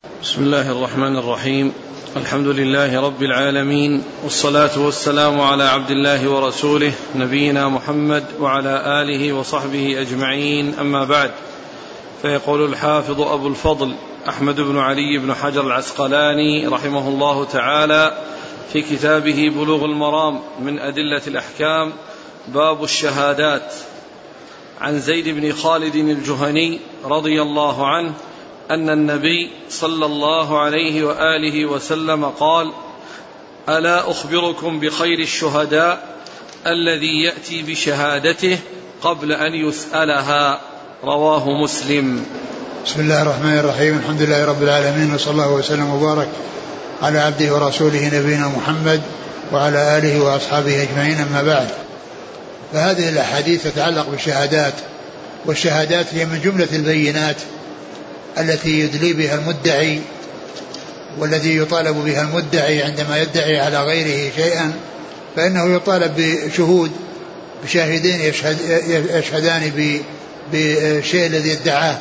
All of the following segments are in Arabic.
بسم الله الرحمن الرحيم. الحمد لله رب العالمين، والصلاة والسلام على عبد الله ورسوله نبينا محمد وعلى آله وصحبه أجمعين، أما بعد. فيقول الحافظ أبو الفضل أحمد بن علي بن حجر العسقلاني رحمه الله تعالى في كتابه بلوغ المرام من أدلة الأحكام: باب الشهادات. عن زيد بن خالد الجهني رضي الله عنه أن النبي صلى الله عليه وآله وسلم قال: ألا أخبركم بخير الشهداء الذي يأتي بشهادته قبل أن يسألها؟ رواه مسلم. بسم الله الرحمن الرحيم. الحمد لله رب العالمين، وصلى الله وسلم وبارك على عبده ورسوله نبينا محمد وعلى آله وأصحابه أجمعين، أما بعد. فهذه الأحاديث تتعلق بالشهادات، والشهادات هي من جملة البينات التي يدلي بها المدعي، والذي يطالب بها المدعي عندما يدعي على غيره شيئا، فإنه يطالب بشهود، بشاهدين يشهدان بالشيء الذي ادعاه.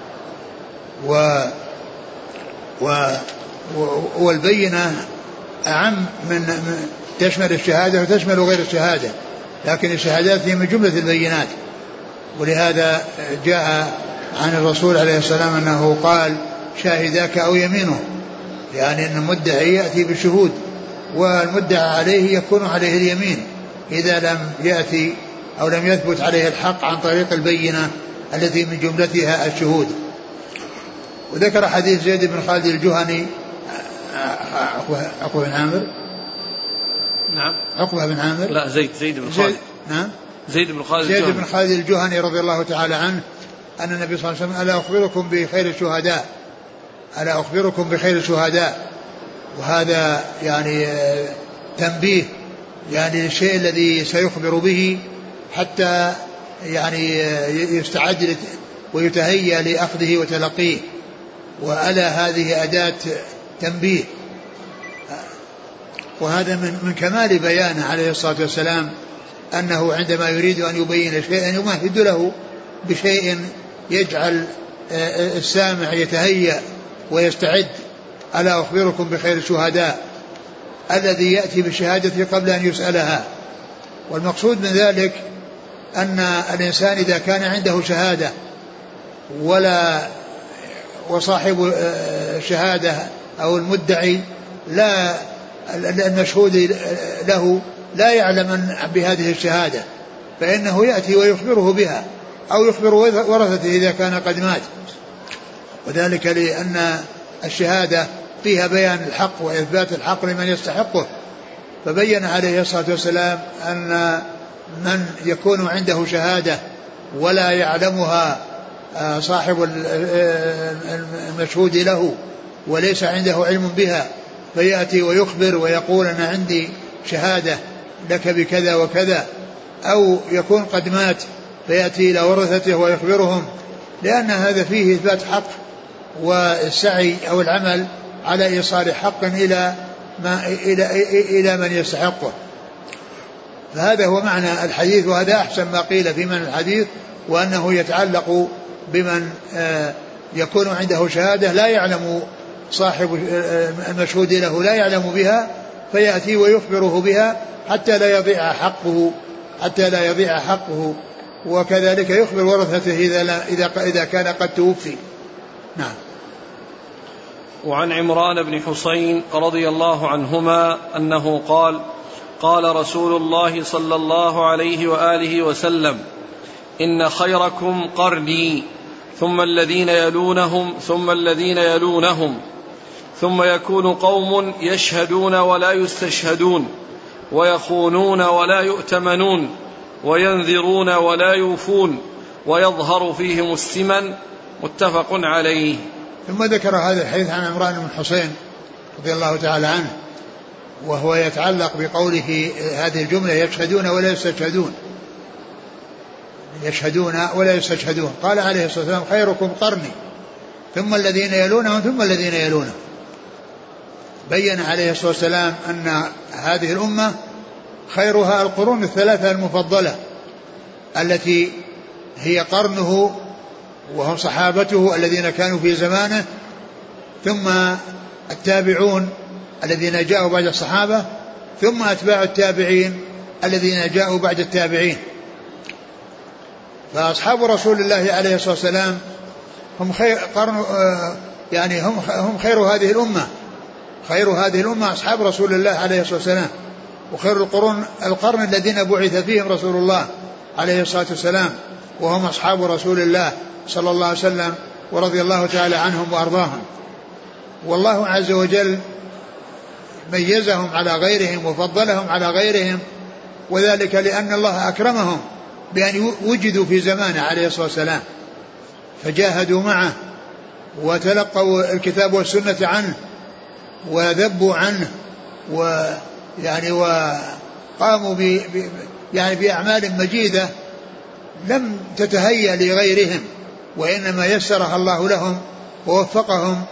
والبينة أعم من تشمل الشهادة وتشمل غير الشهادة، لكن الشهادات هي من جملة البينات. ولهذا جاء عن الرسول عليه السلام أنه قال: شاهداك أو يمينه، يعني أن المدعي يأتي بالشهود، والمدعى عليه يكون عليه اليمين إذا لم يأتي أو لم يثبت عليه الحق عن طريق البينة التي من جملتها الشهود. وذكر حديث زيد بن خالد الجهني. عقبة بن عامر. نعم، عقبة بن عامر. لا، زيد بن خالد. نعم، زيد بن خالد الجهني رضي الله تعالى عنه أن النبي صلى الله عليه وسلم: ألا أخبركم بخير الشهداء، ألا أخبركم بخير الشهداء. وهذا يعني تنبيه يعني للشيء الذي سيخبر به، حتى يعني يستعد ويتهيأ لأخذه وتلقيه. وألا هذه أداة تنبيه، وهذا من كمال بيانه عليه الصلاة والسلام، أنه عندما يريد أن يبين شيئا يمهد له بشيء يجعل السامع يتهيأ ويستعد. ألا أخبركم بخير الشهداء الذي يأتي بالشهادة قبل أن يسألها. والمقصود من ذلك أن الإنسان إذا كان عنده شهادة وصاحب الشهادة أو المدعي لا المشهود له لا يعلم بهذه الشهادة، فإنه يأتي ويخبره بها أو يخبر ورثته إذا كان قد مات. وذلك لأن الشهادة فيها بيان الحق وإثبات الحق لمن يستحقه. فبين عليه الصلاة والسلام أن من يكون عنده شهادة ولا يعلمها صاحب المشهود له وليس عنده علم بها، فيأتي ويخبر ويقول: أنا عندي شهادة لك بكذا وكذا، أو يكون قد مات فيأتي إلى ورثته ويخبرهم، لأن هذا فيه إثبات حق والسعي أو العمل على إيصال حق إلى من يستحقه. فهذا هو معنى الحديث، وهذا أحسن ما قيل في معنى الحديث، وأنه يتعلق بمن يكون عنده شهادة لا يعلم صاحب المشهود له لا يعلم بها، فيأتي ويخبره بها حتى لا يضيع حقه، وكذلك يخبر ورثته إذا كان قد توفي. نعم. وعن عمران بن حسين رضي الله عنهما أنه قال: قال رسول الله صلى الله عليه وآله وسلم: إن خيركم قرني، ثم الذين يلونهم، ثم الذين يلونهم، ثم يكون قوم يشهدون ولا يستشهدون، ويخونون ولا يؤتمنون، وينذرون ولا يوفون، ويظهر فيهم السمن. متفق عليه. ثم ذكر هذا الحديث عن عمران بن حسين رضي الله تعالى عنه، وهو يتعلق بقوله هذه الجملة: يشهدون ولا يستشهدون، يشهدون ولا يستشهدون. قال عليه الصلاة والسلام: خيركم قرني، ثم الذين يلونهم، ثم الذين يلونهم. بين عليه الصلاة والسلام أن هذه الأمة خيرها القرون الثلاثة المفضلة التي هي قرنه وهم صحابته الذين كانوا في زمانه، ثم التابعون الذين جاءوا بعد الصحابة، ثم أتباع التابعين الذين جاءوا بعد التابعين. فأصحاب رسول الله عليه الصلاة والسلام هم خير قرن، يعني هم خير هذه الأمة، خير هذه الأمة أصحاب رسول الله عليه الصلاة والسلام، وخير القرن الذين بعث فيهم رسول الله عليه الصلاة والسلام، وهم أصحاب رسول الله صلى الله عليه وسلم، ورضي الله تعالى عنهم وأرضاهم. والله عز وجل ميزهم على غيرهم وفضلهم على غيرهم، وذلك لأن الله أكرمهم بأن وجدوا في زمانه عليه الصلاة والسلام، فجاهدوا معه وتلقوا الكتاب والسنة عنه وذبوا عنه، ويعني وقاموا يعني بأعمال مجيدة لم تتهيأ لغيرهم، وإنما يسرها الله لهم ووفقهم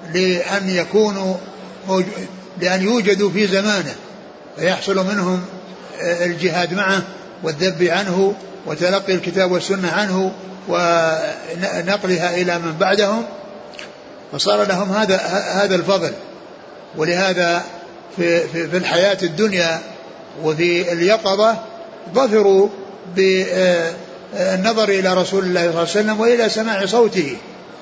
لأن يوجدوا في زمانه، فيحصل منهم الجهاد معه والذب عنه وتلقي الكتاب والسنة عنه ونقلها إلى من بعدهم، فصار لهم هذا الفضل. ولهذا في الحياة الدنيا وفي اليقظة ظفروا بالنظر إلى رسول الله صلى الله عليه وسلم وإلى سماع صوته.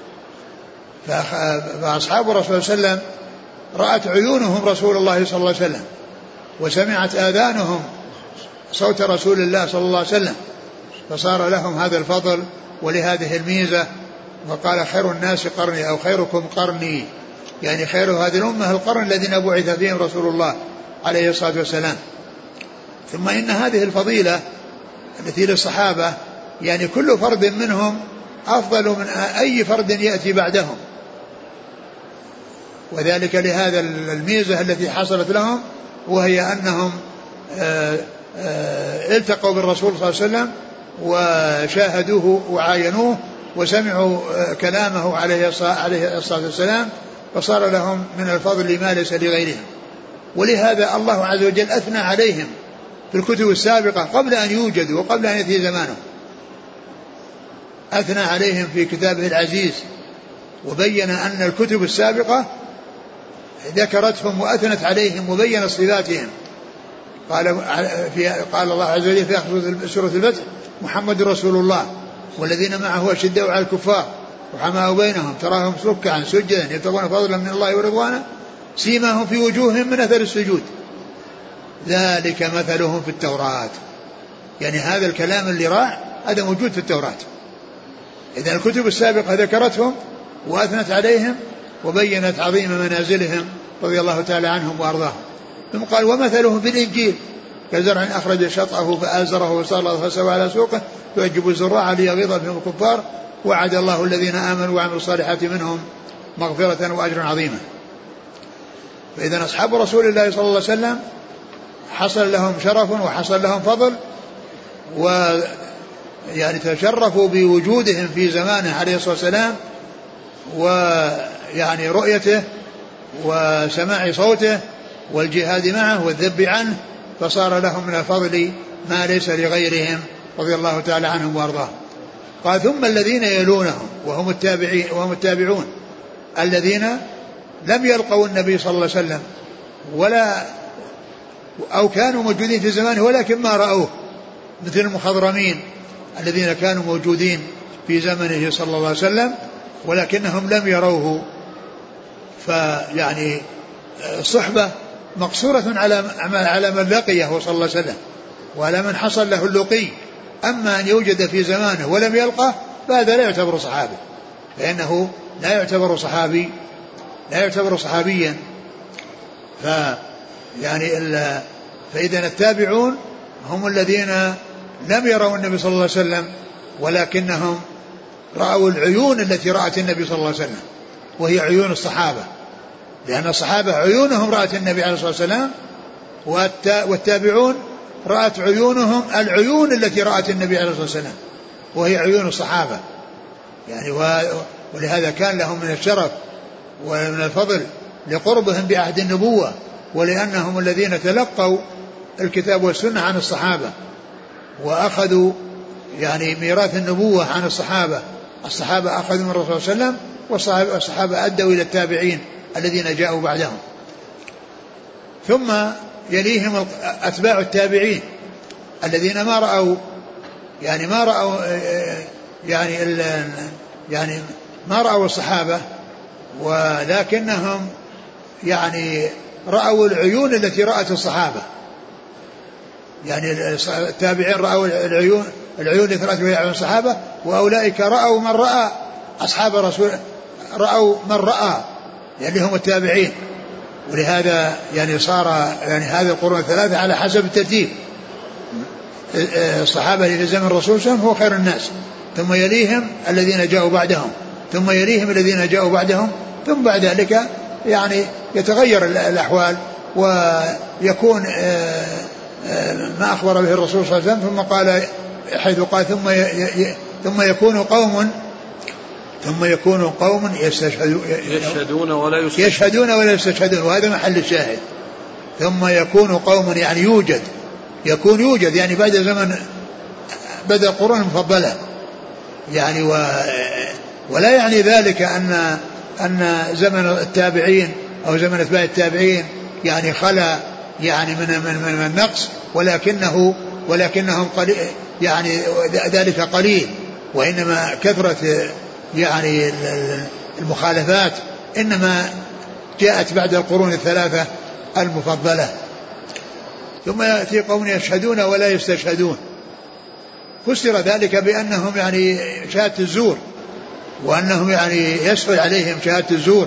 فأصحاب الرسول صلى الله عليه وسلم رأت عيونهم رسول الله صلى الله عليه وسلم، وسمعت آذانهم صوت رسول الله صلى الله عليه وسلم، فصار لهم هذا الفضل ولهذه الميزة. وقال خير الناس قرني أو خيركم قرني، يعني خير هذه الأمة القرن الذين بعث فيهم رسول الله عليه الصلاة والسلام. ثم إن هذه الفضيلة التي للصحابة يعني كل فرد منهم أفضل من أي فرد يأتي بعدهم، وذلك لهذا الميزة التي حصلت لهم، وهي أنهم التقوا بالرسول صلى الله عليه وسلم وشاهدوه وعاينوه وسمعوا كلامه عليه الصلاة والسلام، فصار لهم من الفضل ما ليس لغيرهم. ولهذا الله عز وجل أثنى عليهم في الكتب السابقة قبل أن يوجدوا وقبل أن يأتي زمانهم، أثنى عليهم في كتابه العزيز وبين أن الكتب السابقة ذكرتهم وأثنت عليهم وبين صفاتهم. قال الله عز وجل في سورة الفتح محمد رسول الله والذين معه أشداء على الكفار رحماء بينهم تراهم ركعا سجدا يبتغون فضلا من الله ورضوانه سيماهم في وجوههم من أثر السجود ذلك مثلهم في التوراة. يعني هذا الكلام اللي راح هذا موجود في التوراة. إذن الكتب السابقة ذكرتهم وأثنت عليهم وبينت عظيم منازلهم رضي الله تعالى عنهم وأرضاهم. ثم قال ومثلهم في الإنجيل كزرع أخرج شطأه فآزره وصار فسوى على سوقه يعجب الزراع ليغيظ بهم الكفار وعد الله الذين آمنوا وعملوا الصالحات منهم مغفرة وأجرا عظيما. فإذا أصحاب رسول الله صلى الله عليه وسلم حصل لهم شرف وحصل لهم فضل، ويعني تشرفوا بوجودهم في زمانه عليه الصلاة والسلام ويعني رؤيته وسماع صوته والجهاد معه والذب عنه، فصار لهم من الفضل ما ليس لغيرهم رضي الله تعالى عنهم وارضاهم. قال ثم الذين يلونهم وهم التابعون الذين لم يلقوا النبي صلى الله عليه وسلم أو كانوا موجودين في زمانه ولكن ما رأوه، مثل المخضرمين الذين كانوا موجودين في زمنه صلى الله عليه وسلم ولكنهم لم يروه. فيعني الصحبة مقصورة على من لقيه صلى الله عليه وسلم وعلى من حصل له اللقي. أما أن يوجد في زمانه ولم يلقه فهذا لا يعتبر صحابي، لأنه لا يعتبر صحابيا. فإذا التابعون هم الذين لم يروا النبي صلى الله عليه وسلم ولكنهم رأوا العيون التي رأت النبي صلى الله عليه وسلم وهي عيون الصحابة، لأن الصحابة عيونهم رأت النبي عليه الصلاة والسلام، والتابعون رأت عيونهم العيون التي رأت النبي عليه الصلاة والسلام وهي عيون الصحابة. يعني ولهذا كان لهم من الشرف ومن الفضل لقربهم بعهد النبوة، ولأنهم الذين تلقوا الكتاب والسنة عن الصحابة وأخذوا يعني ميراث النبوة عن الصحابة. الصحابة أخذوا من الرسول صلى الله عليه وسلم والصحابة أدوا إلى التابعين الذين جاءوا بعدهم. ثم يليهم أتباع التابعين الذين ما رأوا ما رأوا الصحابة، ولكنهم يعني رأوا العيون التي رأت الصحابة. يعني التابعين رأوا العيون التي رأت الصحابة، وأولئك رأوا من رأى أصحاب رسول، رأوا من رأى يعني هم التابعين. ولهذا يعني صار يعني هذه القرون الثلاثة على حسب الترتيب. الصحابة اللي في زمن الرسول صلى الله عليه وسلم هو خير الناس، ثم يليهم الذين جاءوا بعدهم، ثم يليهم الذين جاءوا بعدهم، ثم بعد ذلك يعني يتغير الأحوال ويكون ما أخبر به الرسول صلى الله عليه وسلم. ثم قال حيث قال ثم يكون قوم يشهدون ولا يستشهدون، وهذا محل الشاهد. ثم يكون قوم يعني يوجد يعني بعد زمن، بدأ القرون المفضلة يعني، ولا يعني ذلك أن زمن التابعين أو زمن أتباع التابعين يعني خلا يعني من النقص، ولكنهم قليل يعني ذلك قليل، وإنما كثرة يعني المخالفات إنما جاءت بعد القرون الثلاثة المفضلة. ثم يأتي قوم يشهدون ولا يستشهدون، فسر ذلك بأنهم يعني شهادة الزور، وأنهم يعني يسهل عليهم شهادة الزور،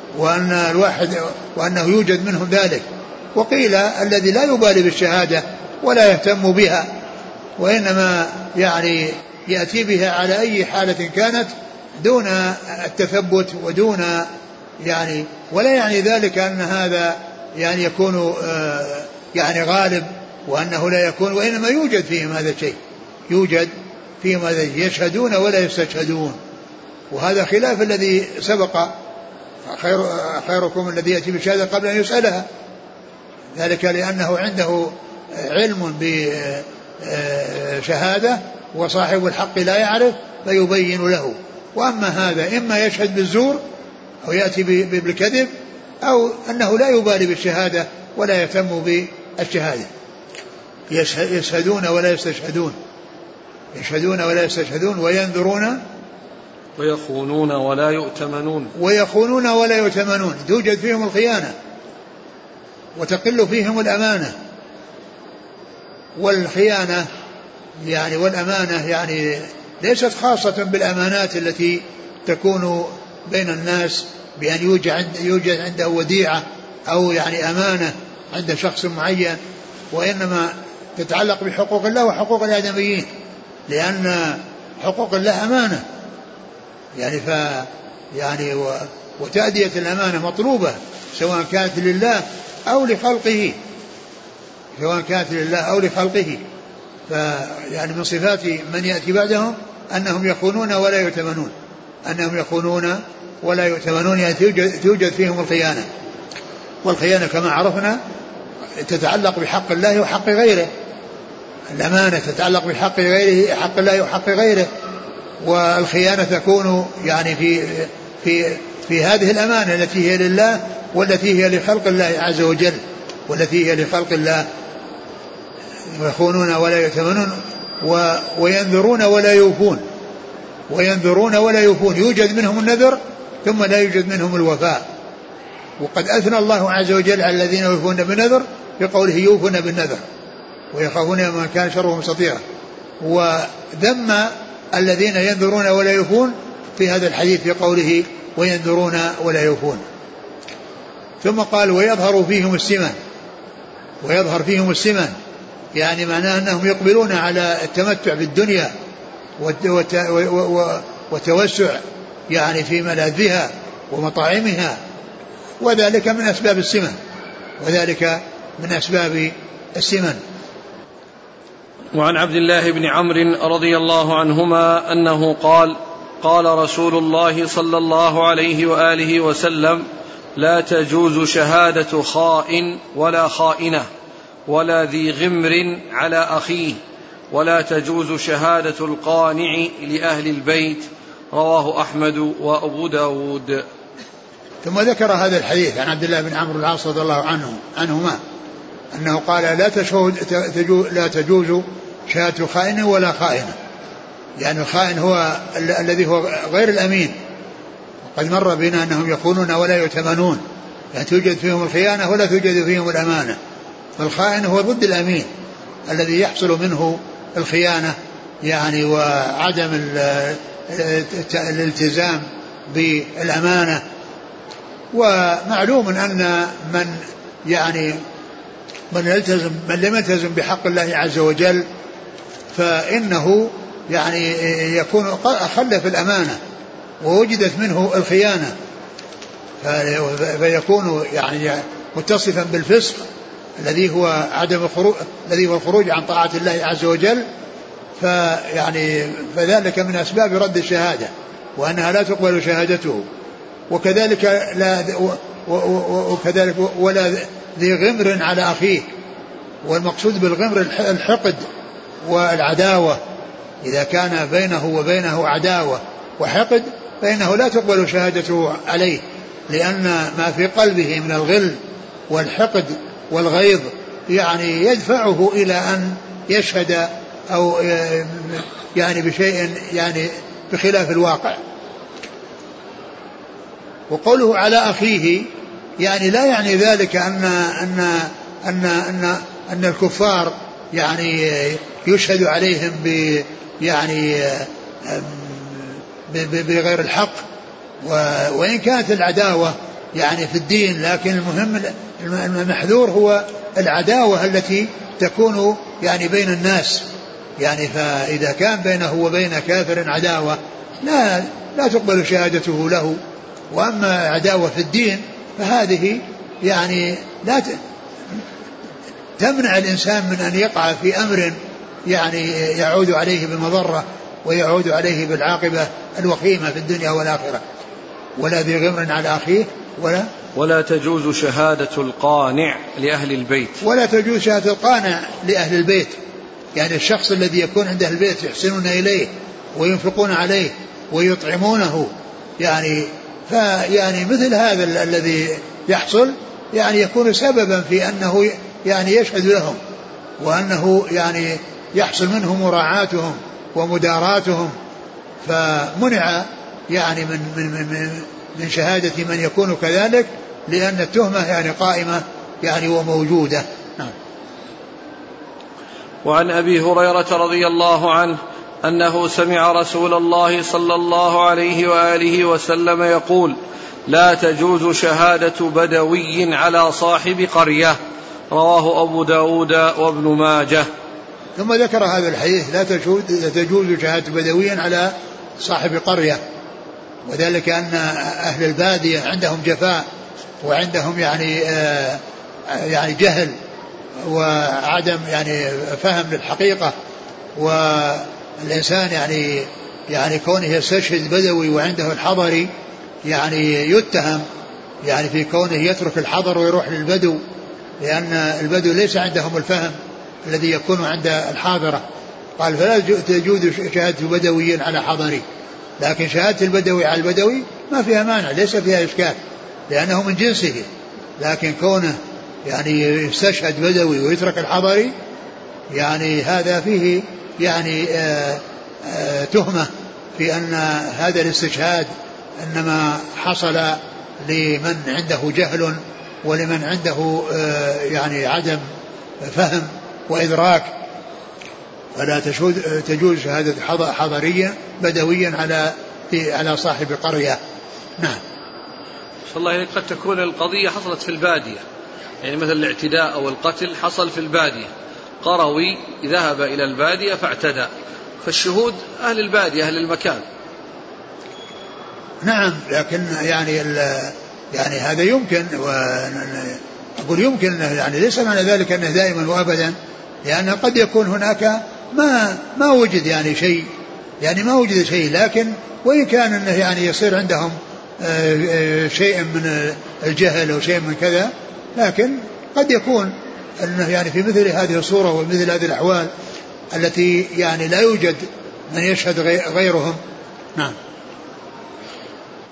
وأنه يوجد منهم ذلك. وقيل الذي لا يبالي بالشهادة ولا يهتم بها، وإنما يعني يأتي بها على أي حالة كانت دون التثبت ودون يعني، ولا يعني ذلك أن هذا يعني يكون يعني غالب وأنه لا يكون، وإنما يوجد فيهم هذا الشيء، يوجد فيهم هذا الشيء، يشهدون ولا يستشهدون. وهذا خلاف الذي سبق، خيركم الذي يأتي بالشهادة قبل أن يسألها، ذلك لأنه عنده علم بشهادة وصاحب الحق لا يعرف فيبين له. وأما هذا إما يشهد بالزور أو يأتي بالكذب، أو أنه لا يبالي بالشهادة ولا يهتم بالشهادة. يشهدون ولا يستشهدون، يشهدون ولا يستشهدون، وينذرون ويخونون ولا يؤتمنون، ويخونون ولا يؤتمنون، توجد فيهم الخيانة وتقل فيهم الأمانة. والخيانة يعني والأمانة يعني ليست خاصة بالأمانات التي تكون بين الناس بأن يوجد عنده وديعة أو يعني أمانة عند شخص معين، وإنما تتعلق بحقوق الله وحقوق الآدميين، لأن حقوق الله أمانة يعني وتأدية الأمانة مطلوبة سواء كانت لله أو لخلقه، فيعني من صفات من يأتي بعدهم أنهم يخونون ولا يؤتمنون، يعني توجد فيهم الخيانة. والخيانة كما عرفنا تتعلق بحق الله وحق غيره، الأمانة تتعلق بحق غيره، حق الله وحق غيره. والخيانة تكون يعني في هذه الأمانة التي هي لله والتي هي لخلق الله عز وجل، والتي هي لخلق الله. يخونون ولا يؤتمنون، وينذرون ولا يوفون، يوجد منهم النذر ثم لا يوجد منهم الوفاء. وقد أثنى الله عز وجل على الذين يوفون بالنذر بقوله يوفون بالنذر ويخافون ما كان شره مستطيرا، وذم الذين ينذرون ولا يوفون في هذا الحديث في قوله وينذرون ولا يوفون. ثم قال ويظهر فيهم السمن، يعني معناه أنهم يقبلون على التمتع بالدنيا والتوسع يعني في ملاذها ومطاعمها، وذلك من أسباب السمن. وعن عبد الله بن عمرو رضي الله عنهما أنه قال قال رسول الله صلى الله عليه وآله وسلم لا تجوز شهادة خائن ولا خائنة ولا ذي غمر على أخيه، ولا تجوز شهادة القانع لأهل البيت، رواه أحمد وأبو داود. ثم ذكر هذا الحديث عن عبد الله بن عمرو بن العاص رضي الله عنهما أنه قال لا تجوز شهادة خائن ولا خائنة. يعني الخائن هو الذي هو غير الأمين، وقد مر بنا أنهم يخونون ولا يؤتمنون، يعني توجد فيهم الخيانة ولا توجد فيهم الأمانة. فالخائن هو ضد الأمين الذي يحصل منه الخيانة يعني وعدم الالتزام بالأمانة. ومعلوم أن من لم يلتزم بحق الله عز وجل فإنه يعني يكون خلف الأمانة ووجدت منه الخيانة، فيكون يعني متصفا بالفسق الذي هو الخروج عن طاعة الله عز وجل. فذلك من أسباب رد الشهادة وأنها لا تقبل شهادته. وكذلك ولا ذي غمر على أخيه، والمقصود بالغمر الحقد والعداوة. إذا كان بينه وبينه عداوة وحقد فإنه لا تقبل شهادته عليه، لأن ما في قلبه من الغل والحقد والغيظ يعني يدفعه إلى أن يشهد أو يعني بشيء يعني بخلاف الواقع. وقوله على أخيه يعني لا يعني ذلك أن الكفار يعني يشهد عليهم بغير الحق، وإن كانت العداوة يعني في الدين، لكن المهم المحذور هو العداوة التي تكون يعني بين الناس. يعني فإذا كان بينه وبين كافر عداوة لا تقبل شهادته له. وأما عداوة في الدين فهذه يعني لا تمنع الإنسان من أن يقع في أمر يعني يعود عليه بالمضرة ويعود عليه بالعاقبة الوخيمة في الدنيا والآخرة. ولا ذي غمر على أخيه ولا تجوز شهادة القانع لأهل البيت. ولا تجوز شهادة القانع لأهل البيت، يعني الشخص الذي يكون عند أهل البيت يحسنون إليه وينفقون عليه ويطعمونه، يعني مثل هذا الذي يحصل يعني يكون سببا في أنه يعني يشهد لهم، وأنه يعني يحصل منه مراعاتهم ومداراتهم. فمنع يعني من شهادة من يكون كذلك، لأن التهمة يعني قائمة يعني وموجودة. وعن أبي هريرة رضي الله عنه أنه سمع رسول الله صلى الله عليه وآله وسلم يقول: لا تجوز شهادة بدوي على صاحب قرية. رواه أبو داود وابن ماجه. ثم ذكر هذا الحديث: لا تجوز شهادة بدوي على صاحب قرية، وذلك أن أهل البادية عندهم جفاء وعندهم يعني جهل وعدم يعني فهم للحقيقة. والإنسان يعني كونه يستشهد بدوي وعنده الحضري يعني يتهم يعني في كونه يترك الحضر ويروح للبدو، لأن البدو ليس عندهم الفهم الذي يكون عند الحاضرة. قال: فلا تجوز شهادة بدوي على حضري. لكن شهادة البدوي على البدوي ما فيها مانع، ليس فيها إشكال، لأنه من جنسه. لكن كونه يعني يستشهد بدوي ويترك الحضري يعني هذا فيه يعني تهمة في أن هذا الاستشهاد إنما حصل لمن عنده جهل ولمن عنده يعني عدم فهم وإدراك. فلا تجوز شهادة حضرية بدويا على صاحب قرية. نعم. صلى الله عليه. قد تكون القضية حصلت في البادية، يعني مثل الاعتداء أو القتل حصل في البادية، قروي ذهب إلى البادية فاعتدى، فالشهود أهل البادية أهل المكان. نعم، لكن يعني هذا يمكن، أقول يمكن، يعني ليس معنى ذلك أنه دائما وأبدا، لأن قد يكون هناك ما وجد يعني شيء، يعني ما وجد شيء، لكن وإن كان أنه يعني يصير عندهم شيء من الجهل أو شيء من كذا، لكن قد يكون أنه يعني في مثل هذه الصورة ومثل هذه الأحوال التي يعني لا يوجد من يشهد غيرهم. نعم.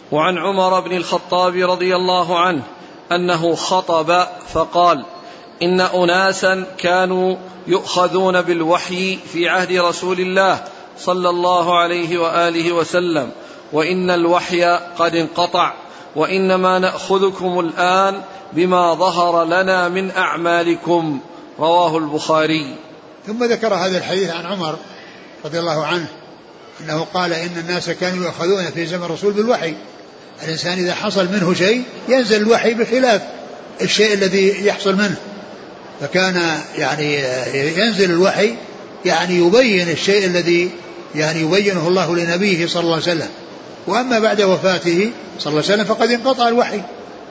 وعن عمر بن الخطاب رضي الله عنه أنه خطب فقال: إن أناسا كانوا يؤخذون بالوحي في عهد رسول الله صلى الله عليه وآله وسلم، وإن الوحي قد انقطع، وإنما نأخذكم الآن بما ظهر لنا من أعمالكم. رواه البخاري. ثم ذكر هذا الحديث عن عمر رضي الله عنه أنه قال: إن الناس كانوا يؤخذون في زمن الرسول بالوحي. الإنسان إذا حصل منه شيء ينزل الوحي بخلاف الشيء الذي يحصل منه، فكان يعني ينزل الوحي يعني يبين الشيء الذي يعني يبينه الله لنبيه صلى الله عليه وسلم. وأما بعد وفاته صلى الله عليه وسلم فقد انقطع الوحي،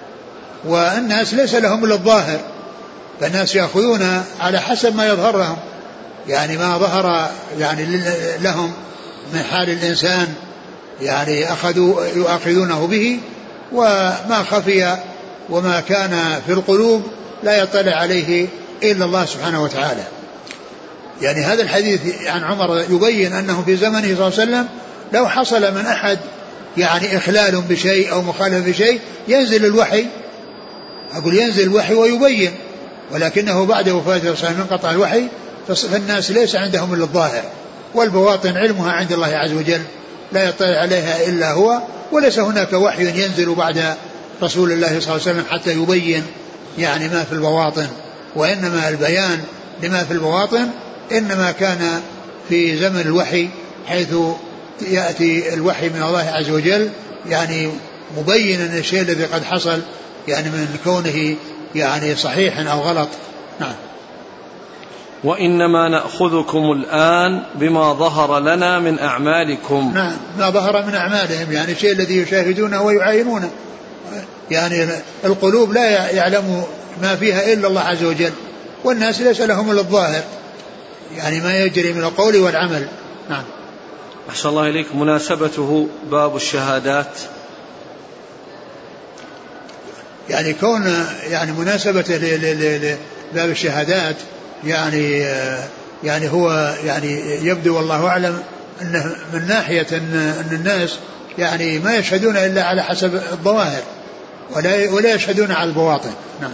والناس ليس لهم إلا الظاهر، فالناس يأخذون على حسب ما يظهر لهم، يعني ما ظهر يعني لهم من حال الإنسان يعني يؤخذونه به، وما خفي وما كان في القلوب لا يطلع عليه إلا الله سبحانه وتعالى. يعني هذا الحديث عن عمر يبين أنه في زمنه صلى الله عليه وسلم لو حصل من أحد يعني إخلال بشيء أو مخالف بشيء ينزل الوحي، أقول ينزل الوحي ويبين، ولكنه بعد وفاته صلى الله عليه وسلم انقطع الوحي، فالناس ليس عندهم إلا الظاهر، والبواطن علمها عند الله عز وجل لا يطلع عليها إلا هو، وليس هناك وحي ينزل بعد رسول الله صلى الله عليه وسلم حتى يبين يعني ما في البواطن، وإنما البيان لما في البواطن إنما كان في زمن الوحي، حيث يأتي الوحي من الله عز وجل يعني مبينا الشيء الذي قد حصل يعني من كونه يعني صحيح أو غلط. نعم. وإنما نأخذكم الآن بما ظهر لنا من أعمالكم. نعم، ما ظهر من أعمالهم، يعني الشيء الذي يشاهدونه ويعاينونه، يعني القلوب لا يعلم ما فيها إلا الله عز وجل، والناس ليس لهم إلا الظاهر، يعني ما يجري من القول والعمل. نعم. أحسن الله إليك. مناسبته باب الشهادات، يعني كون يعني مناسبته لباب الشهادات يعني هو يعني يبدو والله أعلم أنه من ناحية أن الناس يعني ما يشهدون إلا على حسب الظواهر ولا يشهدون على البواطن. نعم.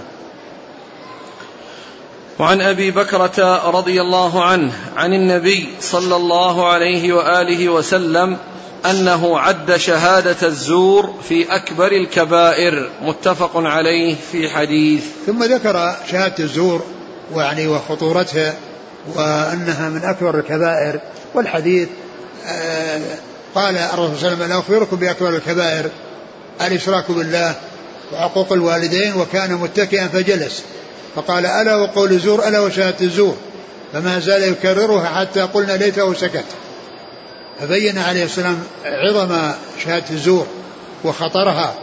وعن أبي بكرة رضي الله عنه عن النبي صلى الله عليه وآله وسلم أنه عد شهادة الزور في أكبر الكبائر، متفق عليه في حديث. ثم ذكر شهادة الزور ويعني وخطورتها وأنها من أكبر الكبائر، والحديث قال الرسول صلى الله عليه وسلم: لا أخبركم بأكبر الكبائر الإشراك بالله وعقوق الوالدين. وكان متكئا فجلس فقال: ألا وقول الزور، ألا وشهادة الزور، فما زال يكررها حتى قلنا ليته سكت. فبين عليه السلام عظم شهادة الزور وخطرها،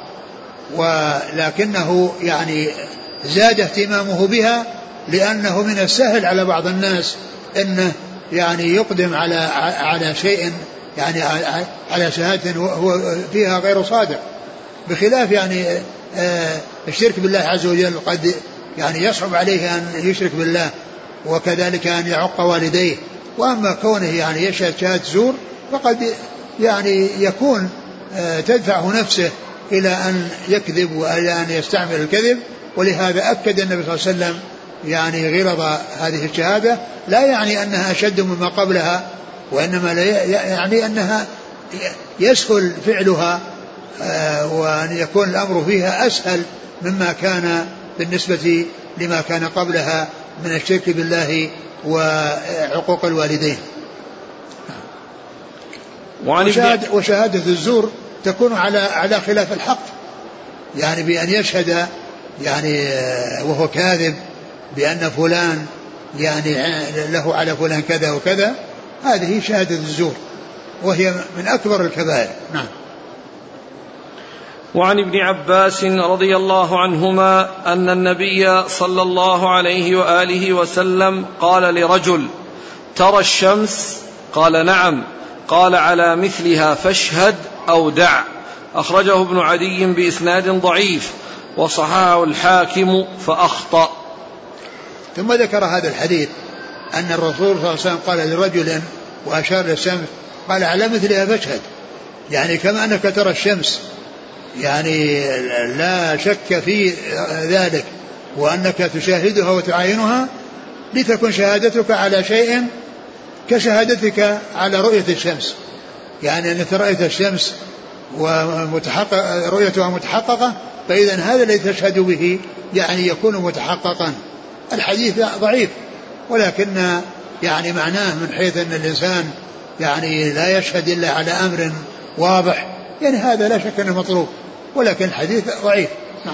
ولكنه يعني زاد اهتمامه بها، لأنه من السهل على بعض الناس أنه يعني يقدم على شيء يعني على شهادة هو فيها غير صادق، بخلاف يعني الشرك بالله عز وجل قد يعني يصعب عليه أن يشرك بالله، وكذلك أن يعق والديه. وأما كونه يعني يشهد شهادة زور فقد يعني يكون تدفعه نفسه إلى أن يكذب وإلى أن يستعمل الكذب. ولهذا أكد النبي صلى الله عليه وسلم يعني غلظ هذه الشهادة، لا يعني أنها أشد مما قبلها، وإنما يعني أنها يسهل فعلها، وأن يكون الأمر فيها أسهل مما كان بالنسبة لما كان قبلها من الشرك بالله وعقوق الوالدين. وشهادة الزور تكون على خلاف الحق، يعني بأن يشهد يعني وهو كاذب بأن فلان يعني له على فلان كذا وكذا، هذه شهادة الزور وهي من أكبر الكبائر. نعم. وعن ابن عباس رضي الله عنهما أن النبي صلى الله عليه وآله وسلم قال لرجل: ترى الشمس؟ قال: نعم. قال: على مثلها فاشهد أو دع. أخرجه ابن عدي بإسناد ضعيف، وصححه الحاكم فأخطأ. ثم ذكر هذا الحديث أن الرسول صلى الله عليه وسلم قال لرجل وأشار للشمس قال: على مثلها فاشهد، يعني كما أنك ترى الشمس يعني لا شك في ذلك، وأنك تشاهدها وتعاينها لتكون شهادتك على شيء كشهادتك على رؤية الشمس، يعني أنك رأيت الشمس رؤيتها متحققة، فإذا هذا الذي تشهد به يعني يكون متحققا. الحديث ضعيف، ولكن يعني معناه من حيث أن الإنسان يعني لا يشهد إلا على أمر واضح، يعني هذا لا شك أنه مطلوب، ولكن الحديث ضعيف. نعم.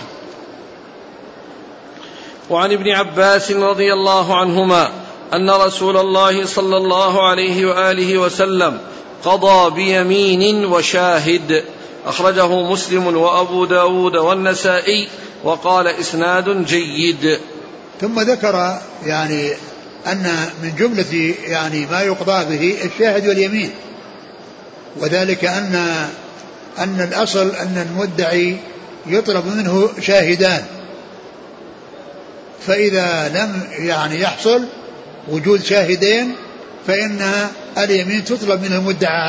وعن ابن عباس رضي الله عنهما أن رسول الله صلى الله عليه وآله وسلم قضى بيمين وشاهد، أخرجه مسلم وأبو داود والنسائي، وقال إسناد جيد. ثم ذكر يعني أن من جملة يعني ما يقضى به الشاهد واليمين، وذلك أن الأصل أن المدعي يطلب منه شاهدان، فإذا لم يعني يحصل وجود شاهدين فإن اليمين تطلب من المدعى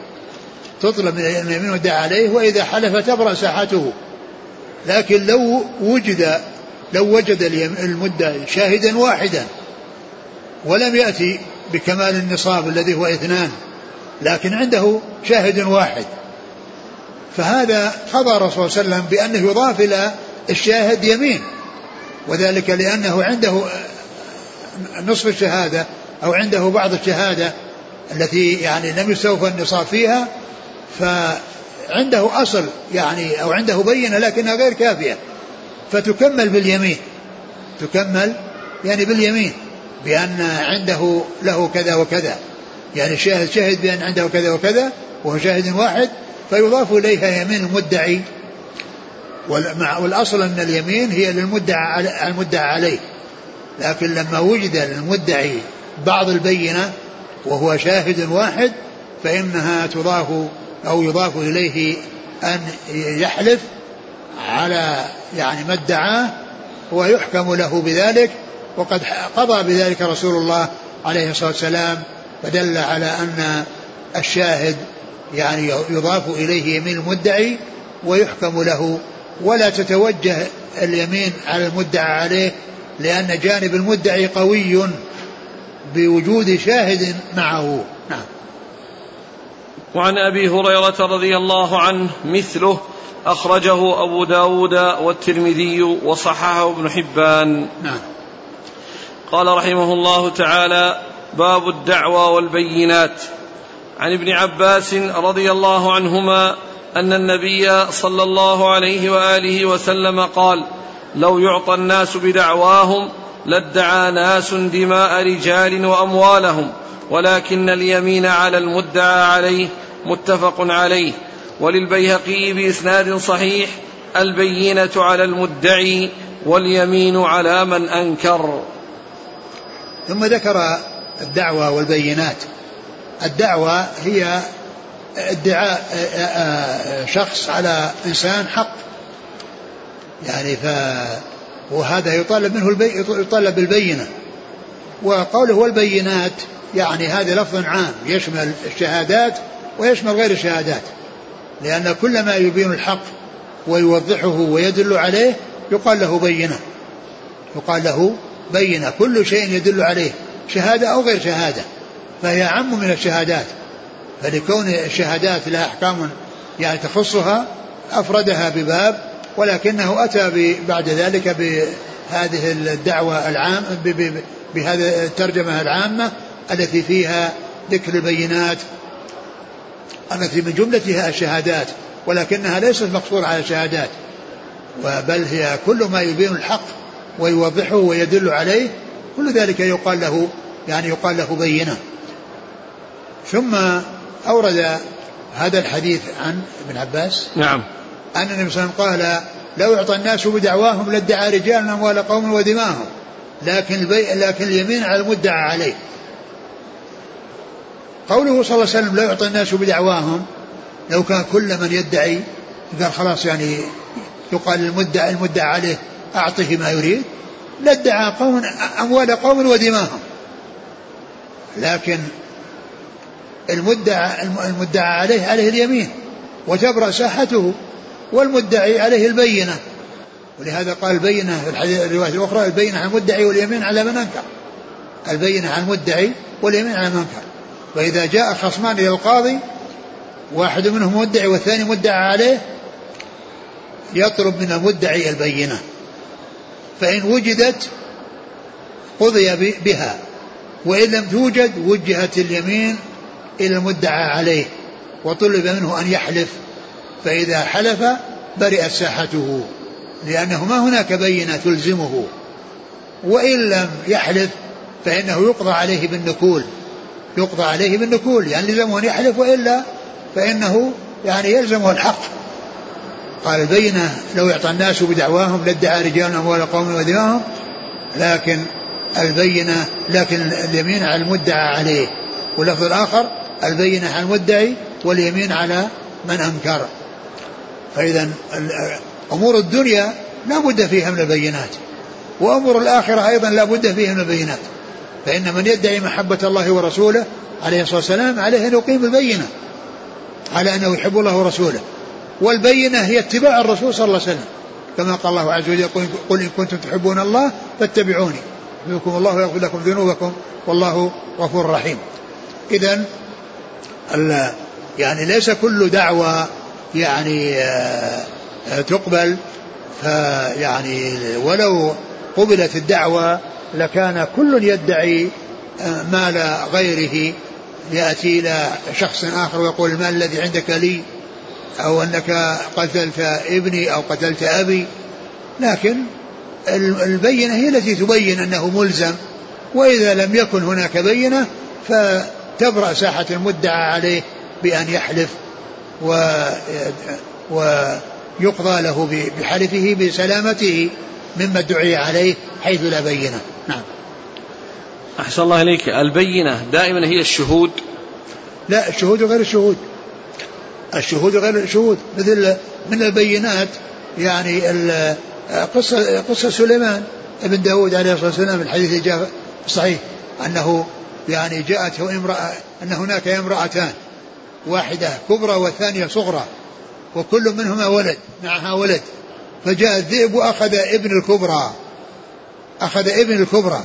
عليه، وإذا حلف تبرأ ساحته. لكن لو وجد المدعي شاهدا واحدا ولم يأتي بكمال النصاب الذي هو 2، لكن عنده شاهد واحد، فهذا قضى الرسول صلى الله عليه وسلم بأنه يضاف إلى الشاهد يمين، وذلك لأنه عنده نصف الشهادة أو عنده بعض الشهادة التي يعني لم يستوفى النصاب فيها، فعنده أصل يعني أو عنده بينة لكنها غير كافية، فتكمل باليمين، باليمين بأن عنده له كذا وكذا، يعني الشاهد شهد بأن عنده كذا وكذا وهو شاهد واحد، فيضاف إليها يمين المدعي. والأصل أن اليمين هي للمدعى عليه، لكن لما وجد للمدعي بعض البينة وهو شاهد واحد فإنها تضاف أو يضاف إليه أن يحلف على يعني ما ادعاه ويحكم له بذلك، وقد قضى بذلك رسول الله عليه الصلاة والسلام، فدل على أن الشاهد يعني يضاف إليه يمين المدعي ويحكم له، ولا تتوجه اليمين على المدعى عليه، لأن جانب المدعي قوي بوجود شاهد معه. نعم. وعن أبي هريرة رضي الله عنه مثله، أخرجه أبو داود والترمذي وصححه ابن حبان. نعم. قال رحمه الله تعالى: باب الدعوى والبينات. عن ابن عباس رضي الله عنهما أن النبي صلى الله عليه وآله وسلم قال: لو يعطى الناس بدعواهم لادعى ناس دماء رجال وأموالهم، ولكن اليمين على المدعى عليه. متفق عليه. وللبيهقي بإسناد صحيح: البينة على المدعي واليمين على من أنكر. ثم ذكر الدعوة والبينات. الدعوة هي ادعاء شخص على إنسان حق، يعني وهذا يطالب منه يطالب بالبينة. وقوله والبينات يعني هذا لفظ عام يشمل الشهادات ويشمل غير الشهادات، لأن كل ما يبين الحق ويوضحه ويدل عليه يقال له بينة، كل شيء يدل عليه شهادة أو غير شهادة، فهي أعم من الشهادات، فلكون الشهادات لها أحكام يعني تخصها أفردها بباب، ولكنه أتى بعد ذلك بهذه الدعوة العامة، بهذه الترجمة العامة التي فيها ذكر البينات التي من جملتها الشهادات، ولكنها ليست مقصورة على الشهادات، بل هي كل ما يبين الحق ويوضحه ويدل عليه، كل ذلك يقال له بينة. ثم أورد هذا الحديث عن ابن عباس. نعم. أن النبي صلى الله عليه وسلم قال: لو يعطى الناس بدعواهم لادعى رجال أموال قوم ودماءهم، لكن اليمين على المدعى عليه. قوله صلى الله عليه وسلم: لو يعطى الناس بدعواهم، لو كان كل من يدعي قال خلاص يعني يقال المدعى عليه أعطه ما يريد، لادعى قوم أموال قوم ودماءهم، لكن المدعى عليه اليمين وتبرأ ساحته، والمدعي عليه البينة. ولهذا قال البينة في الرواية الأخرى البينة على المدعي واليمين على من أنكر. البينة على المدعي واليمين على من أنكر. فإذا جاء خصمان إلى القاضي واحد منهم مدعي والثاني مدعى عليه يطلب من المدعي البينة، فإن وجدت قضي بها، وإن لم توجد وجهت اليمين إلى المدعى عليه وطلب منه أن يحلف، فإذا حلف برئت ساحته لأنه ما هناك بينة تلزمه، وإن لم يحلف فإنه يقضى عليه بالنكول، يقضى عليه بالنكول يعني لزمه أن يحلف، وإلا فإنه يعني يلزمه الحق. قال البينة لو يعطى الناس بدعواهم لادعى رجال أموال قوم ودماءهم، لكن البينة لكن اليمين على المدعى عليه. واللفظ الآخر البينة على المدعي واليمين على من أنكر. فإذا أمور الدنيا لا بد فيها من البينات، وأمور الآخرة أيضا لا بد فيها من البينات. فإن من يدعي محبة الله ورسوله عليه الصلاة والسلام عليه أن يقيم البينة على أنه يحب الله ورسوله، والبينة هي اتباع الرسول صلى الله عليه وسلم، كما قال الله عز وجل قل إن كنتم تحبون الله فاتبعوني يحببكم الله ويغفر لكم ذنوبكم والله غفور رحيم. إذن يعني ليس كل دعوة يعني تقبل، فيعني ولو قبلت الدعوة لكان كل يدعي مال غيره، يأتي إلى شخص آخر ويقول المال الذي عندك لي، أو أنك قتلت ابني أو قتلت أبي، لكن البينة هي التي تبين أنه ملزم. وإذا لم يكن هناك بينة فتبرأ ساحة المدعى عليه بأن يحلف ويقضى له بحلفه بسلامته مما ادعي عليه حيث لا بينة. نعم. أحسن الله إليك. البينة دائما هي الشهود؟ لا، الشهود غير الشهود، الشهود غير الشهود. مثل من البينات يعني قصة سليمان ابن داود عليه الصلاة والسلام، الحديث جاء صحيح أنه يعني جاءته امرأة، أن هناك امرأتان، واحدة كبرى والثانية صغرى، وكل منهما ولد معها ولد، فجاء الذئب وأخذ ابن الكبرى،